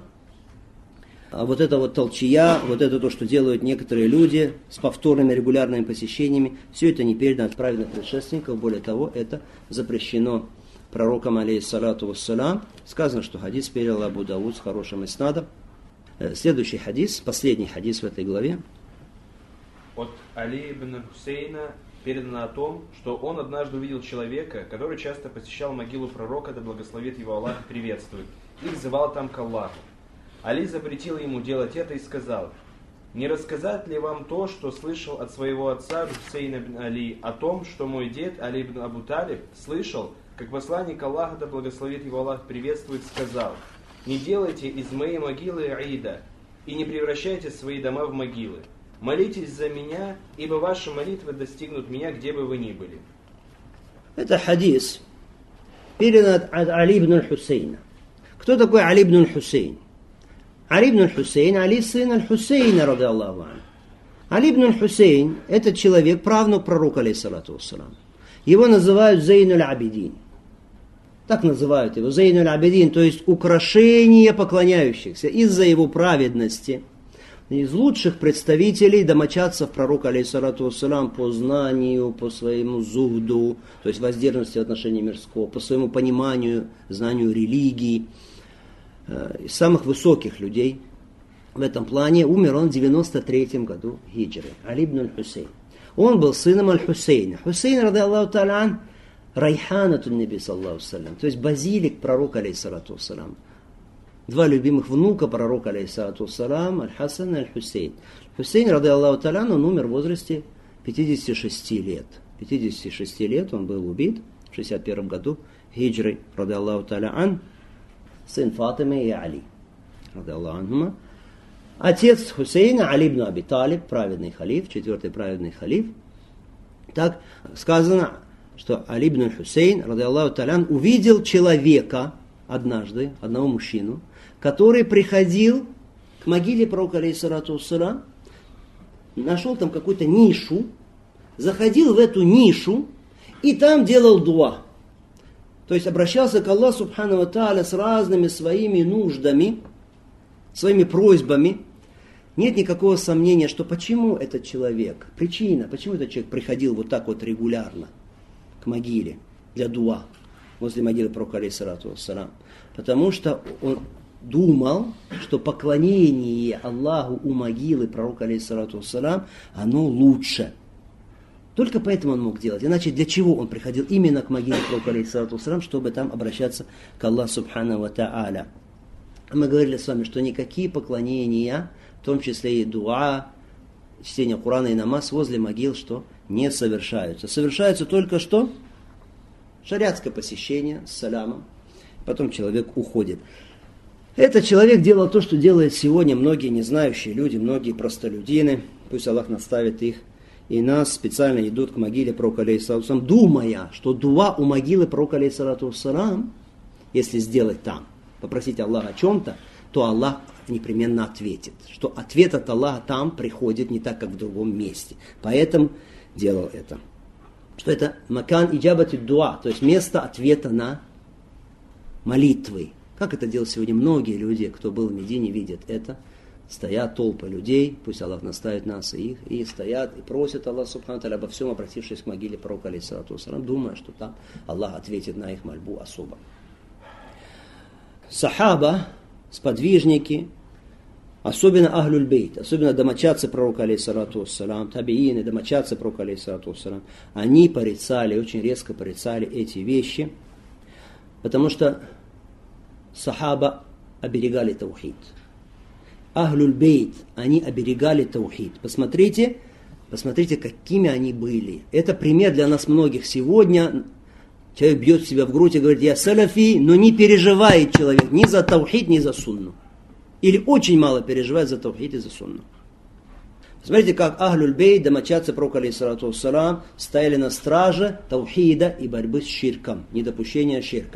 А вот это вот толчия, вот это то, что делают некоторые люди с повторными регулярными посещениями, все это не передано от праведных предшественников. Более того, это запрещено пророком алейхиссалату вассалам. Сказано, что хадис передал Абу Дауд с хорошим иснадом. Следующий хадис, последний хадис в этой главе. От Али ибн Хусейна передано о том, что он однажды увидел человека, который часто посещал могилу пророка, да благословит его Аллах и приветствует, и взывал там к Аллаху. Али запретил ему делать это и сказал: «Не рассказать ли вам то, что слышал от своего отца Хусейна ибн Али, о том, что мой дед Али ибн Абу Талиб слышал, как посланник Аллаха, да благословит его Аллах, приветствует, сказал: не делайте из моей могилы ида, и не превращайте свои дома в могилы. Молитесь за меня, ибо ваши молитвы достигнут меня, где бы вы ни были». Это хадис передан от Али ибн Хусейна. Кто такой Али ибн Хусейн? Али ибн Хусейн, Али сын Аль-Хусейна, ради Аллаху анху. Али ибн Хусейн – это человек, правнук пророка, алейхиссалату вассалам. Его называют Зейнуль Абидин. Так называют его, Зейнуль Абидин, то есть украшение поклоняющихся из-за его праведности. Из лучших представителей домочадцев пророка, алейхиссалату вассалам, по знанию, по своему зухду, то есть воздержанности в отношении мирского, по своему пониманию, знанию религии. Из самых высоких людей в этом плане. Умер он в 93 году хиджры. Али ибн Хусейн. Он был сыном Аль-Хусейна. Хусейн, ради Аллаху та'аля, райханатун наби саллаллаху салям, то есть базилик пророка, алейхиссалату вассалам. Два любимых внука пророка, алейхиссалату вассалам, Аль-Хасан и Аль-Хусейн. Хусейн, ради Аллаху та'аля, он умер в возрасте 56 лет. 56 лет он был убит в 61 году хиджры, ради Аллаху та'аля, сын Фатимы и Али, ради Аллаху анхума. Отец Хусейна, Али ибн Аби Талиб, праведный халиф, 4-й праведный халиф. Так сказано, что Али ибн Хусейн, ради Аллаху та'аля, увидел человека однажды, одного мужчину, который приходил к могиле пророка, алейхиссалату вассалам, нашел там какую-то нишу, заходил в эту нишу и там делал дуа. То есть обращался к Аллаху субхану ва тааля с разными своими нуждами, своими просьбами. Нет никакого сомнения, что почему этот человек, причина, почему этот человек приходил вот так вот регулярно к могиле для дуа, возле могилы пророка, алейхиссалату вассалам. Потому что он думал, что поклонение Аллаху у могилы пророка, алейхиссалату вассалам, оно лучше. Только поэтому он мог делать. Иначе для чего он приходил именно к могиле пророка, алейхиссалату вассалам, чтобы там обращаться к Аллаху субхану ва тааля. Мы говорили с вами, что никакие поклонения, в том числе и дуа, чтение Корана и намаз возле могил, что не совершаются. Совершаются только что? Шариатское посещение с салямом. Потом человек уходит. Этот человек делал то, что делают сегодня многие незнающие люди, многие простолюдины. Пусть Аллах наставит их и нас, специально идут к могиле пророка, алейхиссалату вассалам, думая, что дуа у могилы пророка, алейхиссалату вассалам, если сделать там, попросить Аллаха о чем-то, то Аллах непременно ответит. Что ответ от Аллаха там приходит не так, как в другом месте. Поэтому делал это. Что это макан иджабати дуа, то есть место ответа на молитвы. Как это делают сегодня многие люди, кто был в Медине, видят это. Стоят толпы людей, пусть Аллах наставит нас и их, и стоят, и просят Аллах субхану тааля обо всем, обратившись к могиле пророка, алейхиссалату вассалам, думая, что там Аллах ответит на их мольбу особо. Сахаба, сподвижники, особенно Ахлюль Бейт, особенно домочадцы пророка, алейхиссалату вассалам, табиины, домочадцы пророка, алейхиссалату вассалам, они порицали, очень резко порицали эти вещи, потому что сахаба оберегали таухид. Ахлюль Бейт, они оберегали таухид. Посмотрите, какими они были. Это пример для нас многих сегодня. Человек бьет себя в грудь и говорит, я салафи, но не переживает человек ни за таухид, ни за сунну. Или очень мало переживает за таухид и за сунну. Смотрите, как Ахлюль Бейт, домочадцы пророка, алейхиссалату вассалам, стояли на страже таухида и борьбы с ширком, недопущения ширка.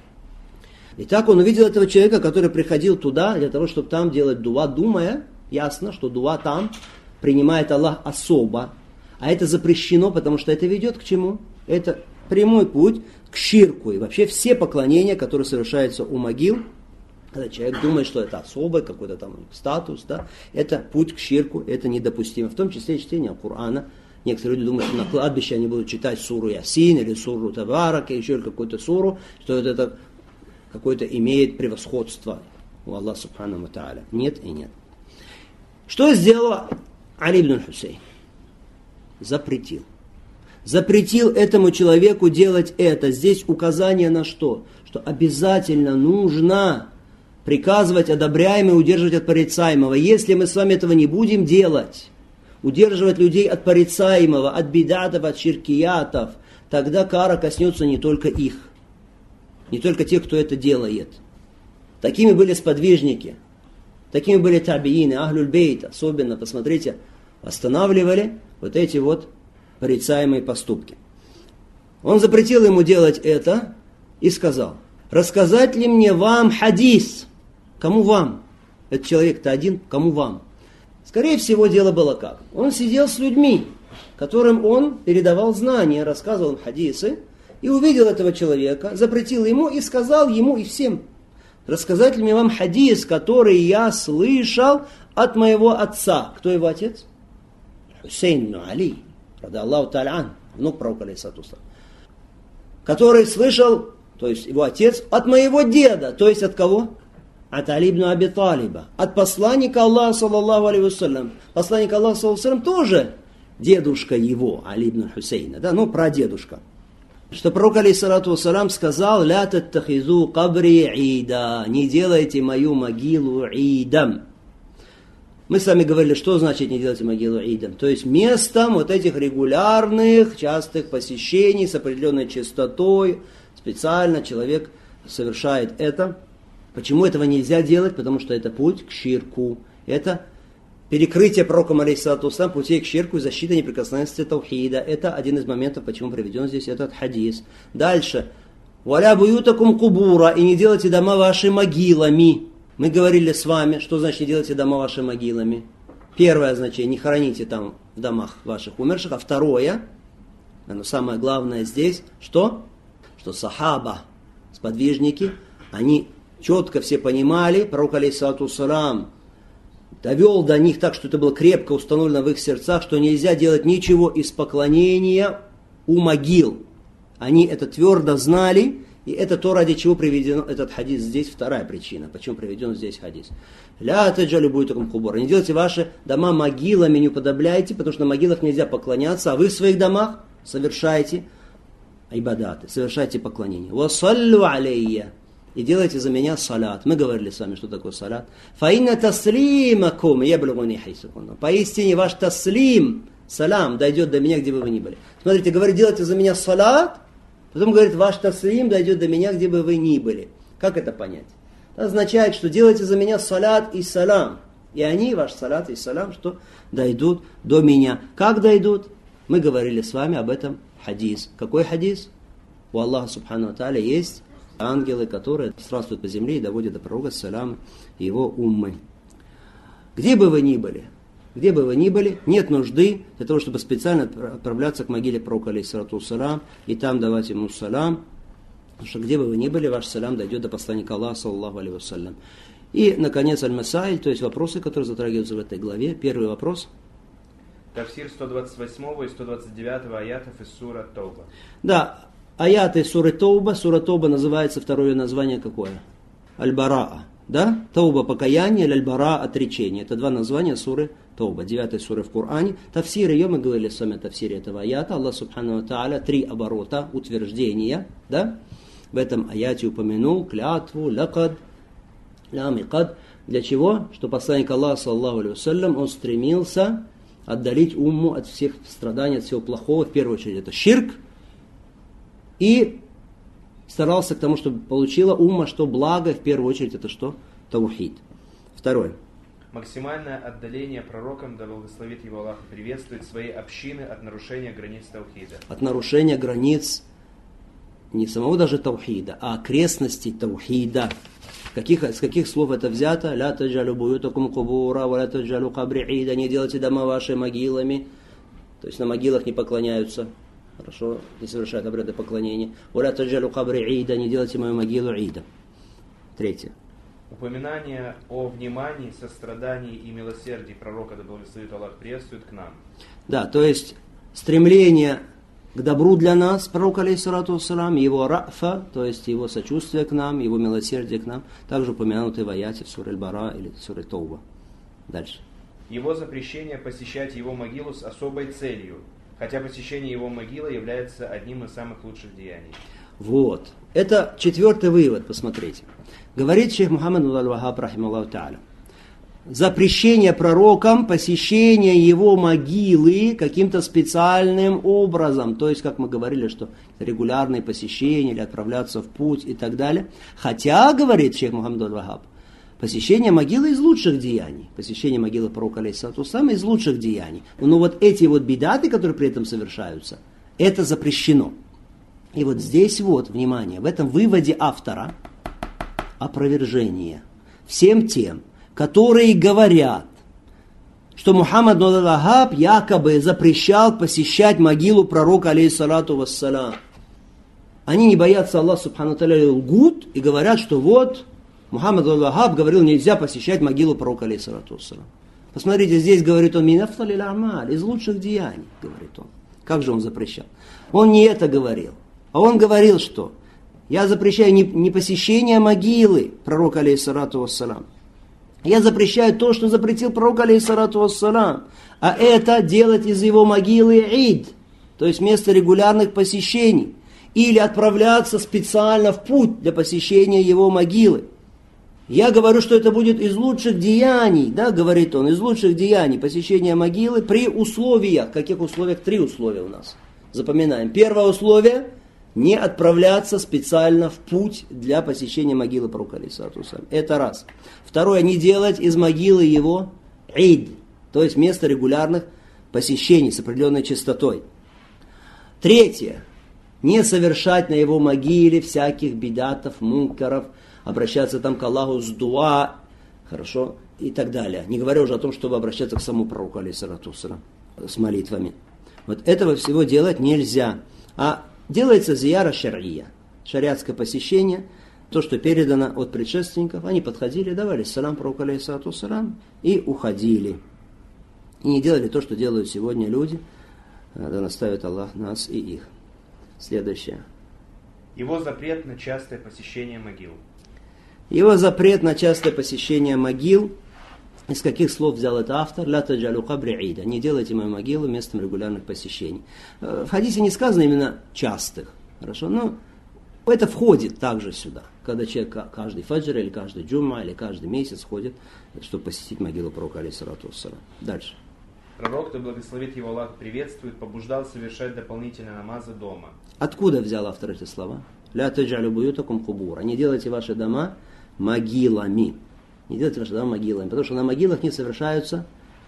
И так он увидел этого человека, который приходил туда для того, чтобы там делать дуа, думая, ясно, что дуа там принимает Аллах особо. А это запрещено, потому что это ведет к чему? Это прямой путь к ширку. И вообще все поклонения, которые совершаются у могил, когда человек думает, что это особый какой-то там статус, да, это путь к ширку, это недопустимо. В том числе и чтение Корана. Некоторые люди думают, что на кладбище они будут читать суру Ясин или суру Табарак, или еще какую-то суру, что это какое-то имеет превосходство у Аллаха субхану ва тааля. Нет и нет. Что сделал Али ибн Хусейн? Запретил. Запретил этому человеку делать это. Здесь указание на что? Что обязательно нужно приказывать одобряемое, удерживать от порицаемого. Если мы с вами этого не будем делать, удерживать людей от порицаемого, от бидатов, от ширкиятов, тогда кара коснется не только их. Не только тех, кто это делает. Такими были сподвижники. Такими были табиины, Ахлюль Бейт. Особенно, посмотрите, останавливали вот эти вот порицаемые поступки. Он запретил ему делать это и сказал, рассказать ли мне вам хадис? Кому вам? Этот человек-то один, кому вам? Скорее всего, дело было как? Он сидел с людьми, которым он передавал знания, рассказывал им хадисы, и увидел этого человека, запретил ему и сказал ему и всем, рассказать ли мне вам хадис, который я слышал от моего отца. Кто его отец? Хусейн ибн Али, ради Аллаху та'аля ан, внук пророка, алейхиссалату вассалам, который слышал, то есть его отец, от моего деда, то есть от кого? От Али ибн Аби Талиба, от посланника Аллаха, саллаллаху алейхи вассалям. Посланник Аллаха, саллаллаху алейхи вассалям, тоже дедушка его, Али ибн Хусейна, да, прадедушка, что пророк, алейхиссалату вассалам, сказал: «Ля таттахизу кабри ида», не делайте мою могилу идом. Мы с вами говорили, что значит не делайте могилу идом. То есть местом вот этих регулярных, частых посещений с определенной частотой, специально человек совершает это. Почему этого нельзя делать? Потому что это путь к ширку. Это перекрытие пророком, алейхиссалату вассалам, путей к ширку и защита неприкосновенности таухида. Это один из моментов, почему приведен здесь этот хадис. Дальше. «Валя буютакум кубура», и не делайте дома ваши могилами. Мы говорили с вами, что значит не делайте дома ваши могилами. Первое значение, не храните там в домах ваших умерших. А второе, самое главное здесь, что? Что сахаба, сподвижники, они четко все понимали, пророк, алейхиссалату вассалам, довел до них так, что это было крепко установлено в их сердцах, что нельзя делать ничего из поклонения у могил. Они это твердо знали, и это то, ради чего приведен этот хадис здесь. Вторая причина, почему приведен здесь хадис. «Ля таджалю буютакум кубура». Не делайте ваши дома могилами, не уподобляйте, потому что на могилах нельзя поклоняться, а вы в своих домах совершаете айбадаты, совершайте поклонение. «Вассаллю алейя». И делайте за меня салат. Мы говорили с вами, что такое салат. «Фаинна таслимакум яблугуни хайсукунтум». Поистине ваш таслим, салам, дойдет до меня, где бы вы ни были. Смотрите, говорит, делайте за меня салат, потом говорит, ваш таслим дойдет до меня, где бы вы ни были. Как это понять? Это означает, что делайте за меня салат и салам. И они, ваш салат и салам, что дойдут до меня. Как дойдут? Мы говорили с вами об этом хадис. Какой хадис? У Аллаха субхану ва тааля есть ангелы, которые странствуют по земле и доводят до пророка салам и его уммы. Где бы вы ни были, нет нужды для того, чтобы специально отправляться к могиле пророка, алейхиссалату вассалам, и там давать ему салам, потому что где бы вы ни были, ваш салам дойдет до посланника Аллаха, саллаллаху алейхи вассалям. И, наконец, аль-масайль, то есть вопросы, которые затрагиваются в этой главе. Первый вопрос. Тафсир 128 и 129 аятов из сура Тауба. Да, аяты суры Тауба. Сура Тауба называется, второе название какое? Аль-Бараа. Да? Тауба покаяние, Аль-Бараа отречение. Это два названия суры Тауба, 9 суры в Коране. Тафсир ее, мы говорили с вами о тафсире этого аята. Аллах субхану ва тааля 3 оборота, утверждения. Да? В этом аяте упомянул клятву, лакад, лям и кад. Для чего? Что посланник Аллаха, саллаллаху алейхи вассалям, он стремился отдалить умму от всех страданий, от всего плохого. В первую очередь это ширк. И старался к тому, чтобы получила умма, что благо, в первую очередь, это что? Таухид. Второе. Максимальное отдаление пророкам, да благословит его Аллах, приветствует свои общины от нарушения границ таухида. От нарушения границ не самого даже таухида, а окрестностей таухида. С каких слов это взято? «Ля таджалю буютакум кубура, ва ля таджалю кабри ида». Не делайте дома ваши могилами. То есть на могилах не поклоняются. Хорошо, не совершают обряды поклонения. «Уля таджалю кабри ида», не делайте мою могилу ида. Третье. Упоминание о внимании, сострадании и милосердии пророка, да благословит Аллах, приветствует к нам. Да, то есть стремление к добру для нас, пророк, алейхиссалату вассалам, его рафа, то есть его сочувствие к нам, его милосердие к нам, также упомянуты в аяте в суре Аль-Бара или в суре Тауба. Дальше. Его запрещение посещать его могилу с особой целью, хотя посещение его могилы является одним из самых лучших деяний. Вот. Это четвертый вывод, посмотрите. Говорит шейх Мухаммад аль-Вахаб, рахималлаху та'аля. Запрещение пророкам посещения его могилы каким-то специальным образом. То есть, как мы говорили, что регулярные посещения или отправляться в путь и так далее. Хотя, говорит шейх Мухаммад аль-Вахаб, посещение могилы из лучших деяний. Посещение могилы пророка, алейхиссалату вассалам, из лучших деяний. Но вот эти вот бидаты, которые при этом совершаются, это запрещено. И вот здесь вот, внимание, в этом выводе автора опровержение всем тем, которые говорят, что Мухаммад аль-Вахаб якобы запрещал посещать могилу пророка, алейхиссалату вассалам. Они не боятся Аллаха субхану тааля, лгут и говорят, что вот Мухаммад аль-Вахаб говорил, нельзя посещать могилу пророка, алейхиссалату вассалам. Посмотрите, здесь говорит он, мин афдалил а'маль, из лучших деяний, говорит он. Как же он запрещал? Он не это говорил, а он говорил, что я запрещаю не посещение могилы пророка, алейхиссалату вассалам, Я запрещаю то, что запретил пророк, алейхиссалату вассалам. А это делать из его могилы ид, то есть место регулярных посещений. Или отправляться специально в путь для посещения его могилы. Я говорю, что это будет из лучших деяний, да, говорит он, из лучших деяний посещения могилы при условиях. Каких условиях? 3 условия у нас. Запоминаем. Первое условие – не отправляться специально в путь для посещения могилы пророка, алейхиссалату вассалам. Это раз. Второе – не делать из могилы его ид, то есть место регулярных посещений с определенной частотой. Третье – не совершать на его могиле всяких бидатов, мункаров, обращаться там к Аллаху с дуа, хорошо, и так далее. Не говоря уже о том, чтобы обращаться к самому пророку, алейхиссалату вассалам, с молитвами. Вот этого всего делать нельзя. А делается зияра шар'ия, шариатское посещение, то, что передано от предшественников. Они подходили, давали салам пророку, алейхиссалату вассалам, и уходили. И не делали то, что делают сегодня люди. Да наставит Аллах нас и их. Следующее. Его запрет на частое посещение могил. Его запрет на частое посещение могил. Из каких слов взял это автор? «Ля таджалю кабри ида». Не делайте мою могилу местом регулярных посещений. В хадисе не сказано именно частых. Хорошо? Но это входит также сюда. Когда человек каждый фаджр, или каждый джумма, или каждый месяц ходит, чтобы посетить могилу пророка, алейхиссалату вассалам. Дальше. Пророк, да благословит его Аллах, приветствует, побуждал совершать дополнительные намазы дома. Откуда взял автор эти слова? «Ля таджалю буютакум кубура». Не делайте ваши дома могилами. Не делайте ваши дома могилами, потому что на могилах не совершаются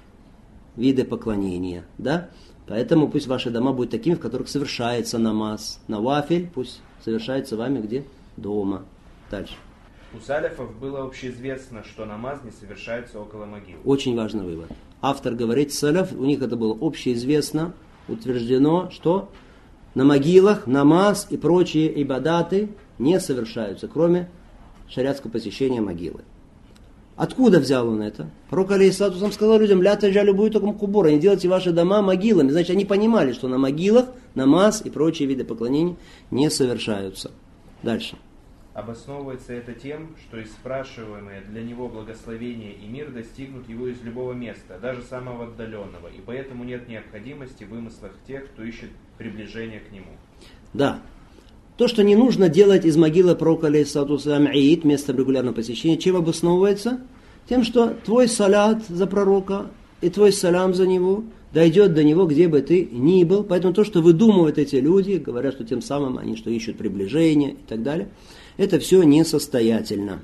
виды поклонения. Да? Поэтому пусть ваши дома будут такими, в которых совершается намаз. Навафиль пусть совершается вами где? Дома. Дальше. У саляфов было общеизвестно, что намаз не совершается около могил. Очень важный вывод. Автор говорит, саляф, у них это было общеизвестно, утверждено, что на могилах намаз и прочие ибадаты не совершаются, кроме шариатского посещения могилы. Откуда взял он это? Пророк, алейхиссалату вассалам, сказал людям: «Ля таджалю буютакум кубура», не делайте ваши дома могилами. Значит, они понимали, что на могилах намаз и прочие виды поклонений не совершаются. Дальше. Обосновывается это тем, что и спрашиваемые для него благословение и мир достигнут его из любого места, даже самого отдаленного, и поэтому нет необходимости в вымыслах тех, кто ищет приближение к нему. Да. То, что не нужно делать из могилы пророка, алейхиссалату вассалам, иид, местом регулярного посещения, чем обосновывается? Тем, что твой салят за пророка и твой салам за него дойдет до него, где бы ты ни был. Поэтому то, что выдумывают эти люди, говорят, что тем самым они что ищут приближение и так далее, это все несостоятельно.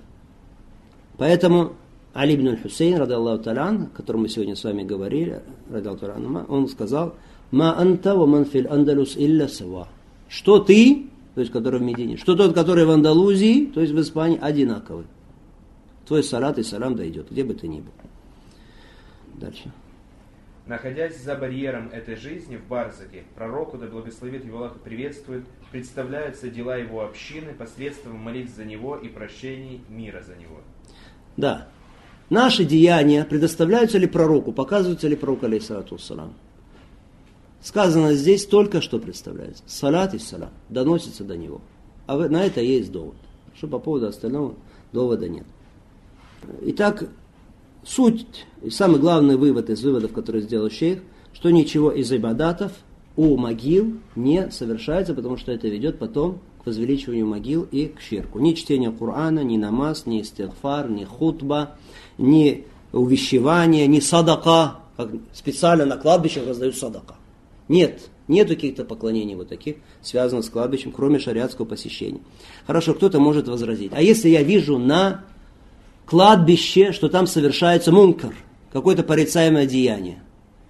Поэтому Али ибн аль-Хусейн, ради Аллаху та'аля, о котором мы сегодня с вами говорили, ради Аллаху та'аля, он сказал: «Ма анта ва ман фил андалус илля сава». Что ты, то есть который в Медине, что тот, который в Андалузии, то есть в Испании, одинаковый. Твой салат и салам дойдет, где бы ты ни был. Дальше. Находясь за барьером этой жизни в барзаке, пророку, да благословит его Аллах и приветствует, представляются дела его общины посредством молитв за него и прощений мира за него. Да. Наши деяния предоставляются ли пророку, показываются ли пророку, алейхиссалату вассалам? Сказано здесь только что представляется. Салат и салам доносится до него. А на это есть довод. Что по поводу остального довода нет. Итак, суть и самый главный вывод из выводов, который сделал шейх, что ничего из ибадатов у могил не совершается, потому что это ведет потом к возвеличиванию могил и к ширку. Ни чтение Корана, ни намаз, ни истигфар, ни хутба, ни увещевание, ни садака, как специально на кладбищах раздают садака. Нет каких-то поклонений вот таких, связанных с кладбищем, кроме шариатского посещения. Хорошо, кто-то может возразить. А если я вижу на кладбище, что там совершается мункар, какое-то порицаемое деяние,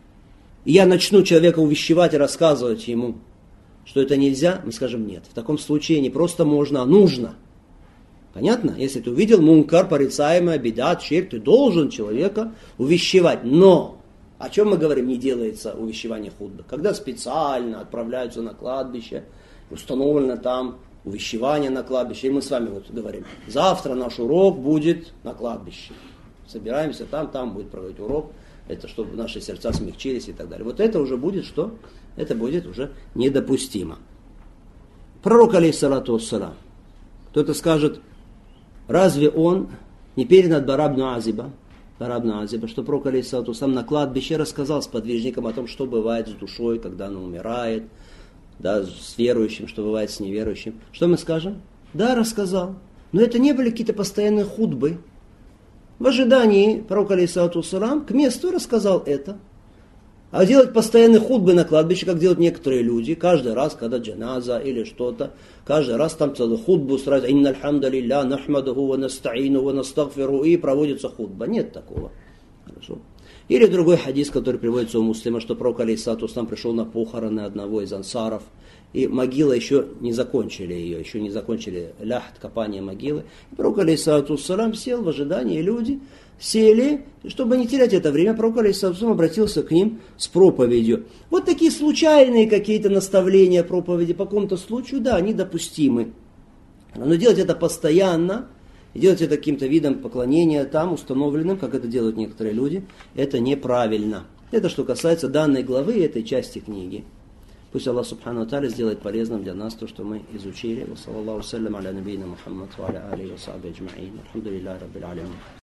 и я начну человека увещевать и рассказывать ему, что это нельзя, мы скажем нет. В таком случае не просто можно, а нужно. Понятно? Если ты увидел мункар, порицаемое, бидат, ширк, ты должен человека увещевать. Но о чем мы говорим, не делается увещевание хутбы? Когда специально отправляются на кладбище, установлено там увещевание на кладбище, и мы с вами вот говорим: завтра наш урок будет на кладбище. Собираемся там будет проводить урок, это чтобы наши сердца смягчились и так далее. Вот это уже будет что? Это будет уже недопустимо. Пророк, алейхиссалату вассалам, кто-то скажет: разве он не передан от Бара ибн Азиба, Барабна Азиба, что пророк алейхиссалату сам на кладбище рассказал сподвижникам о том, что бывает с душой, когда она умирает, да, с верующим, что бывает с неверующим. Что мы скажем? Да, рассказал. Но это не были какие-то постоянные хутбы. В ожидании пророк алейхиссалату вассалам к месту рассказал это. А делать постоянные хутбы на кладбище, как делают некоторые люди, каждый раз, когда джаназа или что-то, каждый раз там целую хутбу сразу, «Инна алхамда лилля, нахмадуху, ва настаину, ва настагфиру», и проводится хутба. Нет такого. Хорошо. Или другой хадис, который приводится у муслима, что пророк алейхиссалату вассалам пришел на похороны одного из ансаров, и могила еще не закончили ее, еще не закончили ляхт, копание могилы. И пророк алейхиссалату вассалам сел в ожидании, люди сели, чтобы не терять это время, пророк алейхиссалату вассалам обратился к ним с проповедью. Вот такие случайные какие-то наставления проповеди по какому-то случаю, да, они допустимы. Но делать это постоянно, и делать это каким-то видом поклонения там, установленным, как это делают некоторые люди, это неправильно. Это что касается данной главы, этой части книги. Пусть Аллах Субхану ва Тааля сделает полезным для нас то, что мы изучили. Ва саллаллаху саллям аля набийна Мухаммад ва аля алихи ва сахбихи аджмаин. Алхамдулиллахи раббил алямин.